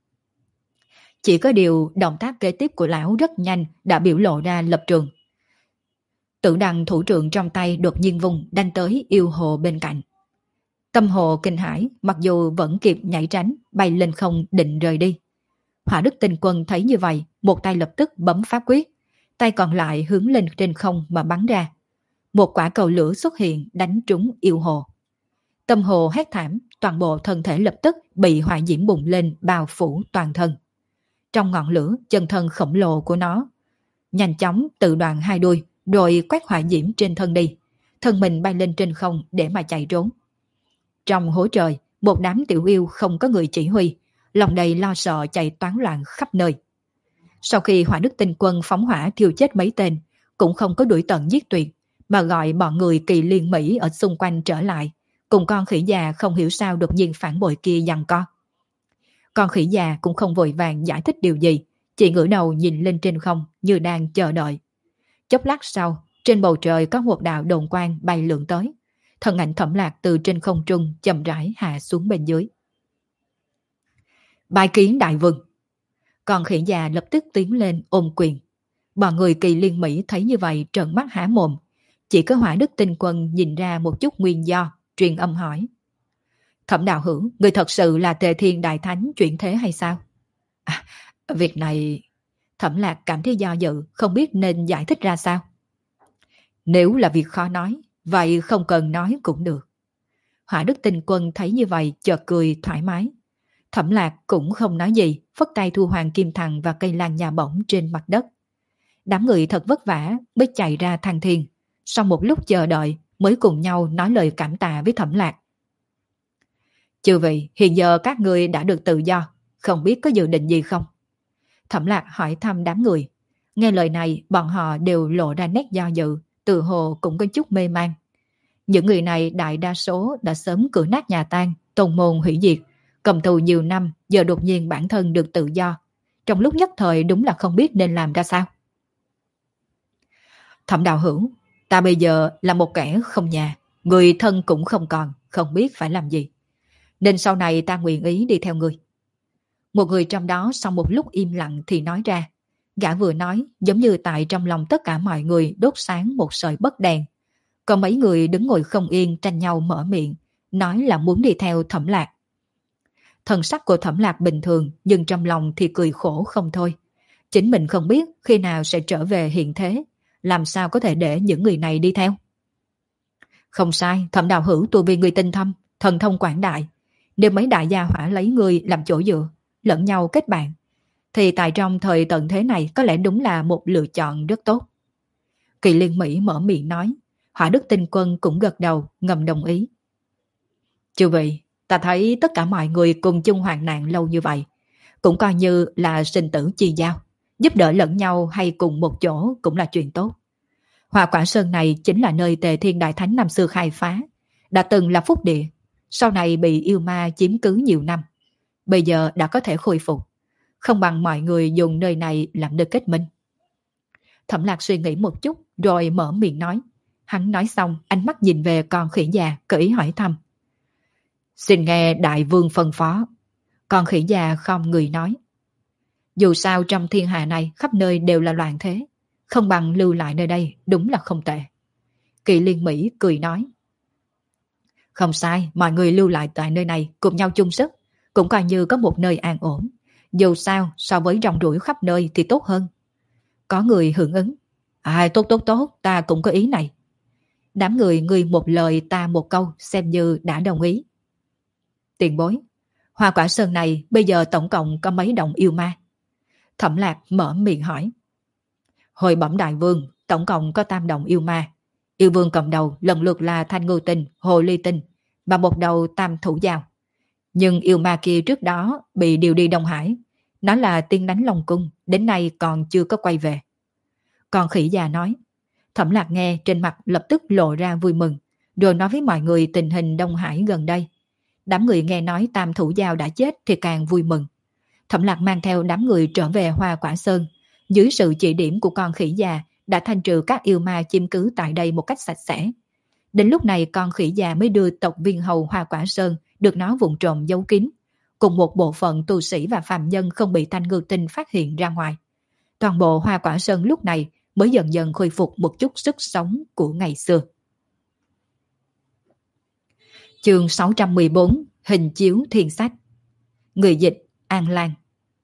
Chỉ có điều động tác kế tiếp của lão rất nhanh đã biểu lộ ra lập trường. Tử đằng thủ trượng trong tay đột nhiên vùng đánh tới yêu hồ bên cạnh. Tâm Hồ kinh hãi, mặc dù vẫn kịp nhảy tránh, bay lên không định rời đi. Hỏa Đức Tinh Quân thấy như vậy, một tay lập tức bấm pháp quyết, tay còn lại hướng lên trên không mà bắn ra. Một quả cầu lửa xuất hiện đánh trúng yêu hồ. Tâm Hồ hét thảm, toàn bộ thân thể lập tức bị hỏa diễm bùng lên bao phủ toàn thân. Trong ngọn lửa, chân thân khổng lồ của nó nhanh chóng tự đoạn hai đuôi, rồi quét hỏa diễm trên thân đi. Thân mình bay lên trên không để mà chạy trốn. Trong hố trời, một đám tiểu yêu không có người chỉ huy, lòng đầy lo sợ chạy toán loạn khắp nơi. Sau khi Hỏa Đức Tinh Quân phóng hỏa thiêu chết mấy tên, cũng không có đuổi tận giết tuyệt, mà gọi bọn người Kỳ Liên Mỹ ở xung quanh trở lại, cùng con khỉ già không hiểu sao đột nhiên phản bội kia giằng co. Con khỉ già cũng không vội vàng giải thích điều gì, chỉ ngửa đầu nhìn lên trên không như đang chờ đợi. Chốc lát sau, trên bầu trời có một đạo đồn quang bay lượn tới. Thân ảnh Thẩm Lạc từ trên không trung chậm rãi hạ xuống bên dưới. Bái kiến đại vương. Còn khỉ già lập tức tiến lên ôm quyền. Bọn người Kỳ Liên Mỹ thấy như vậy trợn mắt há mồm. Chỉ có Hỏa Đức Tinh Quân nhìn ra một chút nguyên do, truyền âm hỏi: Thẩm đạo hữu, người thật sự là Tề Thiên Đại Thánh chuyển thế hay sao? À, việc này... Thẩm Lạc cảm thấy do dự, không biết nên giải thích ra sao. Nếu là việc khó nói, vậy không cần nói cũng được. Hỏa Đức Tinh Quân thấy như vậy chợt cười thoải mái. Thẩm Lạc cũng không nói gì, phất tay thu hoàng kim thằng và cây lan nhà bổng trên mặt đất. Đám người thật vất vả mới chạy ra thăng thiên. Sau một lúc chờ đợi mới cùng nhau nói lời cảm tạ với Thẩm Lạc. Chư vị, hiện giờ các người đã được tự do, không biết có dự định gì không? Thẩm Lạc hỏi thăm đám người. Nghe lời này, bọn họ đều lộ ra nét do dự, tự hồ cũng có chút mê man. Những người này đại đa số đã sớm cửa nát nhà tan, tông môn hủy diệt, cầm tù nhiều năm, giờ đột nhiên bản thân được tự do. Trong lúc nhất thời đúng là không biết nên làm ra sao. Thẩm đạo hữu, ta bây giờ là một kẻ không nhà, người thân cũng không còn, không biết phải làm gì. Nên sau này ta nguyện ý đi theo người. Một người trong đó sau một lúc im lặng thì nói ra. Gã vừa nói giống như tại trong lòng tất cả mọi người đốt sáng một sợi bất đèn. Còn mấy người đứng ngồi không yên tranh nhau mở miệng, nói là muốn đi theo Thẩm Lạc. Thần sắc của Thẩm Lạc bình thường, nhưng trong lòng thì cười khổ không thôi. Chính mình không biết khi nào sẽ trở về hiện thế, làm sao có thể để những người này đi theo. Không sai, Thẩm đạo hữu tu vi người tinh thâm, thần thông quảng đại. Nếu mấy đại gia hỏa lấy người làm chỗ dựa, lẫn nhau kết bạn, thì tại trong thời tận thế này có lẽ đúng là một lựa chọn rất tốt. Kỳ Liên Mỹ mở miệng nói. Hỏa Đức Tinh Quân cũng gật đầu, ngầm đồng ý. Chư vị, ta thấy tất cả mọi người cùng chung hoạn nạn lâu như vậy, cũng coi như là sinh tử chi giao. Giúp đỡ lẫn nhau hay cùng một chỗ cũng là chuyện tốt. Hoa Quả Sơn này chính là nơi Tề Thiên Đại Thánh năm xưa khai phá, đã từng là phúc địa, sau này bị yêu ma chiếm cứ nhiều năm. Bây giờ đã có thể khôi phục, không bằng mọi người dùng nơi này làm nơi kết minh. Thẩm Lạc suy nghĩ một chút rồi mở miệng nói. Hắn nói xong, ánh mắt nhìn về con khỉ già, cởi ý hỏi thăm. Xin nghe đại vương phân phó. Con khỉ già không người nói. Dù sao trong thiên hạ này khắp nơi đều là loạn thế, không bằng lưu lại nơi đây đúng là không tệ. Kỳ Liên Mỹ cười nói. Không sai, mọi người lưu lại tại nơi này cùng nhau chung sức, cũng coi như có một nơi an ổn. Dù sao so với rong ruổi khắp nơi thì tốt hơn. Có người hưởng ứng. Tốt tốt tốt, ta cũng có ý này. Đám người một lời ta một câu xem như đã đồng ý. Tiền bối, Hoa Quả Sơn này bây giờ tổng cộng có mấy đồng yêu ma? Thẩm Lạc mở miệng hỏi. Hồi bẩm đại vương, tổng cộng có 3 đồng yêu ma. Yêu vương cầm đầu lần lượt là Thanh Ngưu Tinh, Hồ Ly Tinh và một đầu Tam Thủ Dao. Nhưng yêu ma kia trước đó bị điều đi Đông Hải. Nó là tiên đánh Long Cung, đến nay còn chưa có quay về. Còn khỉ già nói. Thẩm Lạc nghe trên mặt lập tức lộ ra vui mừng, rồi nói với mọi người tình hình Đông Hải gần đây. Đám người nghe nói Tam Thủ Dao đã chết thì càng vui mừng. Thẩm Lạc mang theo đám người trở về Hoa Quả Sơn. Dưới sự chỉ điểm của con khỉ già đã thanh trừ các yêu ma chiếm cứ tại đây một cách sạch sẽ. Đến lúc này con khỉ già mới đưa tộc viên hầu Hoa Quả Sơn được nó vụng trộm giấu kín, cùng một bộ phận tu sĩ và phàm nhân không bị Thanh Ngưu Tinh phát hiện ra ngoài. Toàn bộ Hoa Quả Sơn lúc này mới dần dần khôi phục một chút sức sống của ngày xưa. Chương 614 Hình chiếu thiên sách. Người dịch An Lan.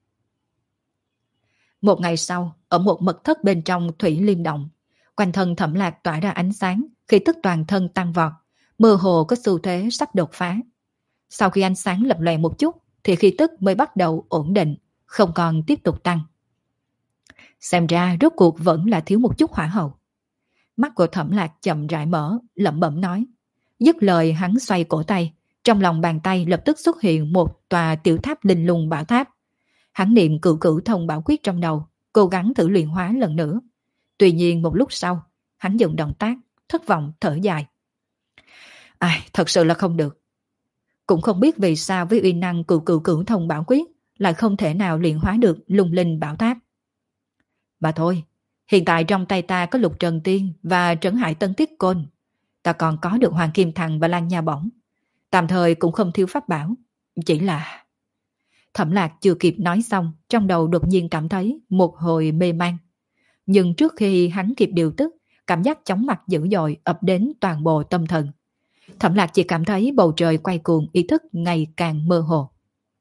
Một ngày sau, ở một mật thất bên trong Thủy Liêm Động, quanh thân Thẩm Lạc tỏa ra ánh sáng, khí tức toàn thân tăng vọt, mơ hồ có xu thế sắp đột phá. Sau khi ánh sáng lập lòe một chút, thì khí tức mới bắt đầu ổn định, không còn tiếp tục tăng. Xem ra rốt cuộc vẫn là thiếu một chút hỏa hậu. Mắt của Thẩm Lạc chậm rãi mở, lẩm bẩm nói. Dứt lời hắn xoay cổ tay, trong lòng bàn tay lập tức xuất hiện một tòa tiểu tháp linh lung bảo tháp. Hắn niệm cửu cửu thông bảo quyết trong đầu, cố gắng thử luyện hóa lần nữa. Tuy nhiên một lúc sau, hắn dừng động tác, thất vọng thở dài. Thật sự là không được. Cũng không biết vì sao với uy năng cửu cửu cửu thông bảo quyết lại không thể nào luyện hóa được lung linh bảo tháp. Mà thôi, hiện tại trong tay ta có Lục Trần Tiên và Trấn Hải Tân Tiết Côn. Ta còn có được Hoàng Kim Thằng và Lan Nha Bổng. Tạm thời cũng không thiếu pháp bảo. Chỉ là... Thẩm Lạc chưa kịp nói xong, trong đầu đột nhiên cảm thấy một hồi mê man. Nhưng trước khi hắn kịp điều tức, cảm giác chóng mặt dữ dội ập đến toàn bộ tâm thần. Thẩm Lạc chỉ cảm thấy bầu trời quay cuồng, ý thức ngày càng mơ hồ.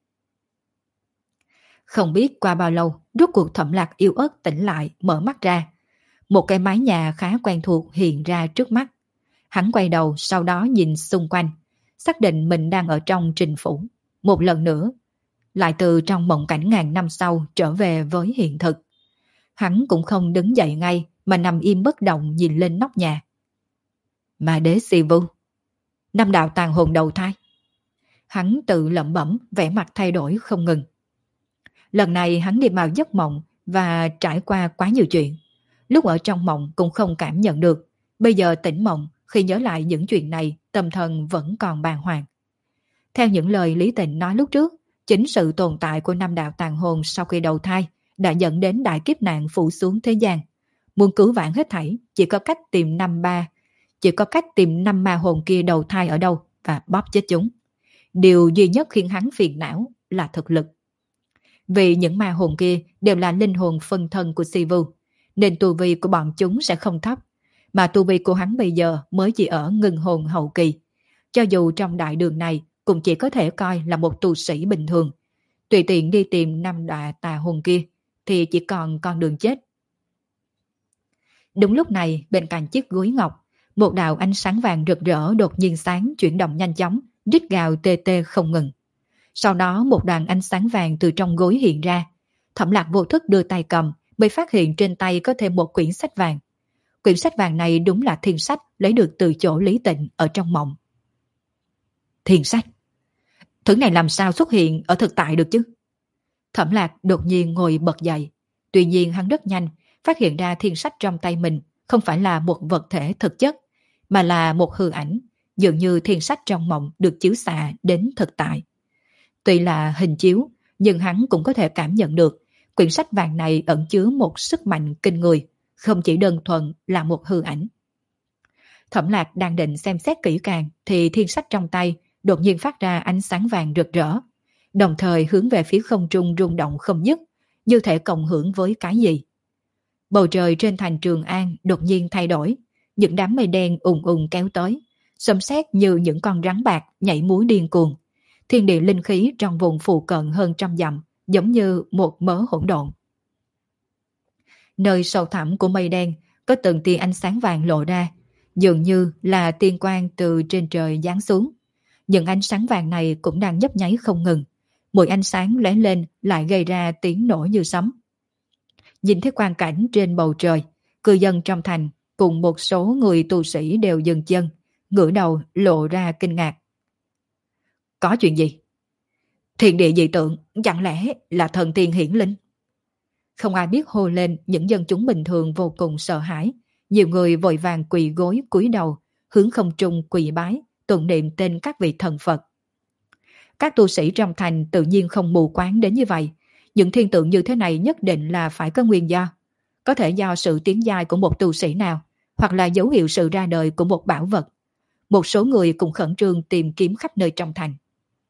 Không biết qua bao lâu, rốt cuộc Thẩm Lạc yếu ớt tỉnh lại, mở mắt ra. Một cái mái nhà khá quen thuộc hiện ra trước mắt. Hắn quay đầu, sau đó nhìn xung quanh, xác định mình đang ở trong Trình Phủ. Một lần nữa, lại từ trong mộng cảnh ngàn năm sau trở về với hiện thực. Hắn cũng không đứng dậy ngay, mà nằm im bất động nhìn lên nóc nhà. Ma đế Si Vu, năm đạo tàn hồn đầu thai. Hắn tự lẩm bẩm, vẻ mặt thay đổi không ngừng. Lần này hắn đi vào giấc mộng và trải qua quá nhiều chuyện. Lúc ở trong mộng cũng không cảm nhận được. Bây giờ tỉnh mộng, khi nhớ lại những chuyện này, tâm thần vẫn còn bàng hoàng. Theo những lời Lý Tịnh nói lúc trước, chính sự tồn tại của năm đạo tàn hồn sau khi đầu thai đã dẫn đến đại kiếp nạn phủ xuống thế gian. Muốn cứu vãn hết thảy, chỉ có cách tìm năm ma hồn kia đầu thai ở đâu và bóp chết chúng. Điều duy nhất khiến hắn phiền não là thực lực. Vì những ma hồn kia đều là linh hồn phân thân của Si Vu, nên tu vi của bọn chúng sẽ không thấp, mà tu vi của hắn bây giờ mới chỉ ở ngưng hồn hậu kỳ. Cho dù trong đại đường này cũng chỉ có thể coi là một tu sĩ bình thường. Tùy tiện đi tìm năm đạo tà hồn kia thì chỉ còn con đường chết. Đúng lúc này, bên cạnh chiếc gối ngọc, một đạo ánh sáng vàng rực rỡ đột nhiên sáng chuyển động nhanh chóng, rít gào tê tê không ngừng. Sau đó một đoàn ánh sáng vàng từ trong gối hiện ra. Thẩm Lạc vô thức đưa tay cầm, mới phát hiện trên tay có thêm một quyển sách vàng. Quyển sách vàng này đúng là thiên sách lấy được từ chỗ Lý Tịnh ở trong mộng. Thiên sách? Thứ này làm sao xuất hiện ở thực tại được chứ? Thẩm Lạc đột nhiên ngồi bật dậy. Tuy nhiên hắn rất nhanh phát hiện ra thiên sách trong tay mình không phải là một vật thể thực chất, mà là một hư ảnh, dường như thiên sách trong mộng được chiếu xạ đến thực tại. Tuy là hình chiếu, nhưng hắn cũng có thể cảm nhận được quyển sách vàng này ẩn chứa một sức mạnh kinh người, không chỉ đơn thuần là một hư ảnh. Thẩm Lạc đang định xem xét kỹ càng thì thiên sách trong tay đột nhiên phát ra ánh sáng vàng rực rỡ, đồng thời hướng về phía không trung rung động không dứt, như thể cộng hưởng với cái gì. Bầu trời trên thành Trường An đột nhiên thay đổi, những đám mây đen ùn ùn kéo tới, sấm sét như những con rắn bạc nhảy múa điên cuồng. Thiên địa linh khí trong vùng phụ cận hơn trăm dặm giống như một mớ hỗn độn. Nơi sâu thẳm của mây đen có từng tia ánh sáng vàng lộ ra, dường như là tiên quang từ trên trời giáng xuống. Những ánh sáng vàng này cũng đang nhấp nháy không ngừng, mỗi ánh sáng lóe lên lại gây ra tiếng nổ như sấm. Nhìn thấy quang cảnh trên bầu trời, cư dân trong thành cùng một số người tu sĩ đều dừng chân, ngửa đầu lộ ra kinh ngạc. Có chuyện gì? Thiên địa dị tượng, chẳng lẽ là thần tiên hiển linh? Không ai biết hô lên, những dân chúng bình thường vô cùng sợ hãi. Nhiều người vội vàng quỳ gối cúi đầu, hướng không trung quỳ bái, tụng niệm tên các vị thần Phật. Các tu sĩ trong thành tự nhiên không mù quáng đến như vậy. Những thiên tượng như thế này nhất định là phải có nguyên do. Có thể do sự tiến giai của một tu sĩ nào, hoặc là dấu hiệu sự ra đời của một bảo vật. Một số người cũng khẩn trương tìm kiếm khắp nơi trong thành.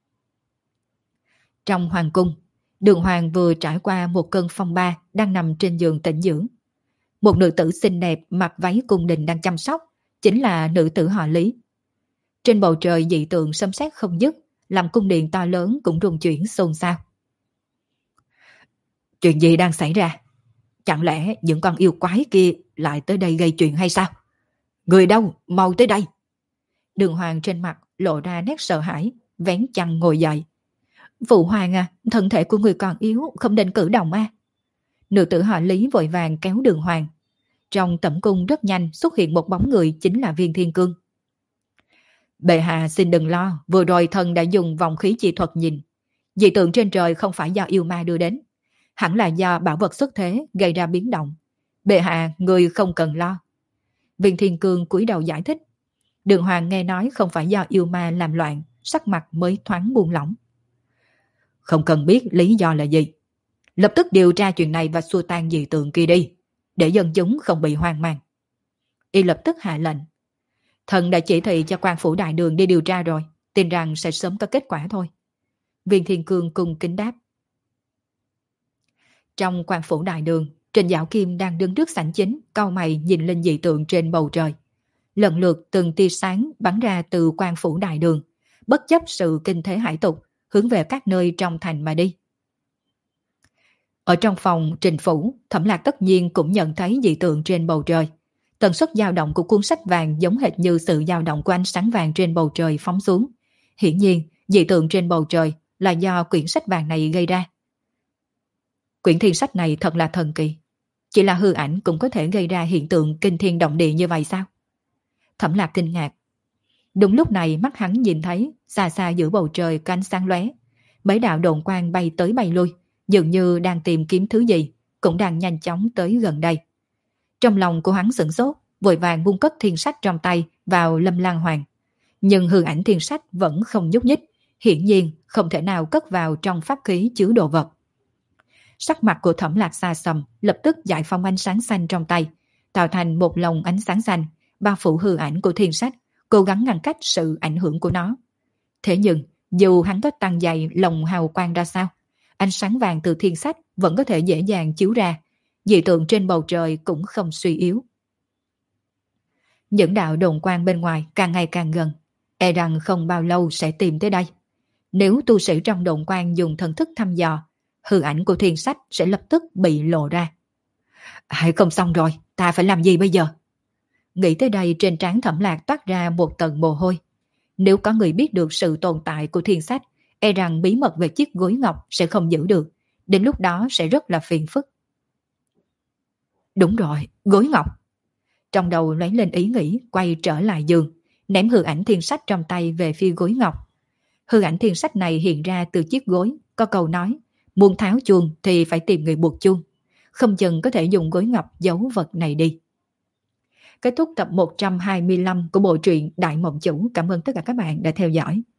Trong hoàng cung, Đường Hoàng vừa trải qua một cơn phong ba đang nằm trên giường tĩnh dưỡng. Một nữ tử xinh đẹp mặc váy cung đình đang chăm sóc, chính là nữ tử họ Lý. Trên bầu trời dị tượng sấm sét không dứt, làm cung điện to lớn cũng rung chuyển xôn xao. Chuyện gì đang xảy ra? Chẳng lẽ những con yêu quái kia lại tới đây gây chuyện hay sao? Người đâu? Mau tới đây! Đường Hoàng trên mặt lộ ra nét sợ hãi, vén chăn ngồi dậy. Phụ hoàng à, thân thể của người còn yếu, không nên cử động à. Nữ tử họ Lý vội vàng kéo Đường Hoàng. Trong tẩm cung rất nhanh xuất hiện một bóng người, chính là Viên Thiên Cương. Bệ hạ xin đừng lo, vừa rồi thần đã dùng vòng khí chi thuật nhìn. Dị tượng trên trời không phải do yêu ma đưa đến, hẳn là do bảo vật xuất thế gây ra biến động. Bệ hạ, người không cần lo. Viên Thiên Cương cúi đầu giải thích. Đường Hoàng nghe nói không phải do yêu ma làm loạn, sắc mặt mới thoáng buông lỏng. Không cần biết lý do là gì, lập tức điều tra chuyện này và xua tan dị tượng kia đi, để dân chúng không bị hoang mang. Y lập tức hạ lệnh. Thần đã chỉ thị cho quan phủ đại đường đi điều tra rồi, tin rằng sẽ sớm có kết quả thôi. Viên Thiên Cương cung kính đáp. Trong quan phủ đại đường, Trình Dạo Kim đang đứng trước sảnh chính, cau mày nhìn lên dị tượng trên bầu trời. Lần lượt từng tia sáng bắn ra từ quan phủ đại đường, bất chấp sự kinh thế hải tục, hướng về các nơi trong thành mà đi. Ở trong phòng Trình phủ, Thẩm Lạc tất nhiên cũng nhận thấy dị tượng trên bầu trời. Tần suất dao động của cuốn sách vàng giống hệt như sự dao động của ánh sáng vàng trên bầu trời phóng xuống. Hiển nhiên, dị tượng trên bầu trời là do quyển sách vàng này gây ra. Quyển thiên sách này thật là thần kỳ. Chỉ là hư ảnh cũng có thể gây ra hiện tượng kinh thiên động địa như vậy sao? Thẩm Lạc kinh ngạc. Đúng lúc này mắt hắn nhìn thấy xa xa giữa bầu trời có ánh sáng lóe, mấy đạo độn quang bay tới bay lui, dường như đang tìm kiếm thứ gì, cũng đang nhanh chóng tới gần đây. Trong lòng của hắn sửng sốt, vội vàng buông cất thiên sách trong tay vào Lâm Lan Hoàng. Nhưng hư ảnh thiên sách vẫn không nhúc nhích, hiển nhiên không thể nào cất vào trong pháp khí chứa đồ vật. Sắc mặt của Thẩm Lạc xa sầm, lập tức giải phóng ánh sáng xanh trong tay, tạo thành một lồng ánh sáng xanh, bao phủ hư ảnh của thiên sách, cố gắng ngăn cách sự ảnh hưởng của nó. Thế nhưng, dù hắn có tăng dày lồng hào quang ra sao, ánh sáng vàng từ thiên sách vẫn có thể dễ dàng chiếu ra, dị tượng trên bầu trời cũng không suy yếu. Những đạo đồn quang bên ngoài càng ngày càng gần, e rằng không bao lâu sẽ tìm tới đây. Nếu tu sĩ trong đồn quang dùng thần thức thăm dò, hư ảnh của thiên sách sẽ lập tức bị lộ ra. Hãy không xong rồi, ta phải làm gì bây giờ? Nghĩ tới đây trên trán Thẩm Lạc toát ra một tầng mồ hôi. Nếu có người biết được sự tồn tại của thiên sách, e rằng bí mật về chiếc gối ngọc sẽ không giữ được, đến lúc đó sẽ rất là phiền phức. Đúng rồi, gối ngọc. Trong đầu lóe lên ý nghĩ, quay trở lại giường, ném hư ảnh thiên sách trong tay về phía gối ngọc. Hư ảnh thiên sách này hiện ra từ chiếc gối, có câu nói, muốn tháo chuông thì phải tìm người buộc chuông. không chừng có thể dùng gối ngọc giấu vật này đi. Kết thúc tập 125 của bộ truyện Đại Mộng Chủ. Cảm ơn tất cả các bạn đã theo dõi.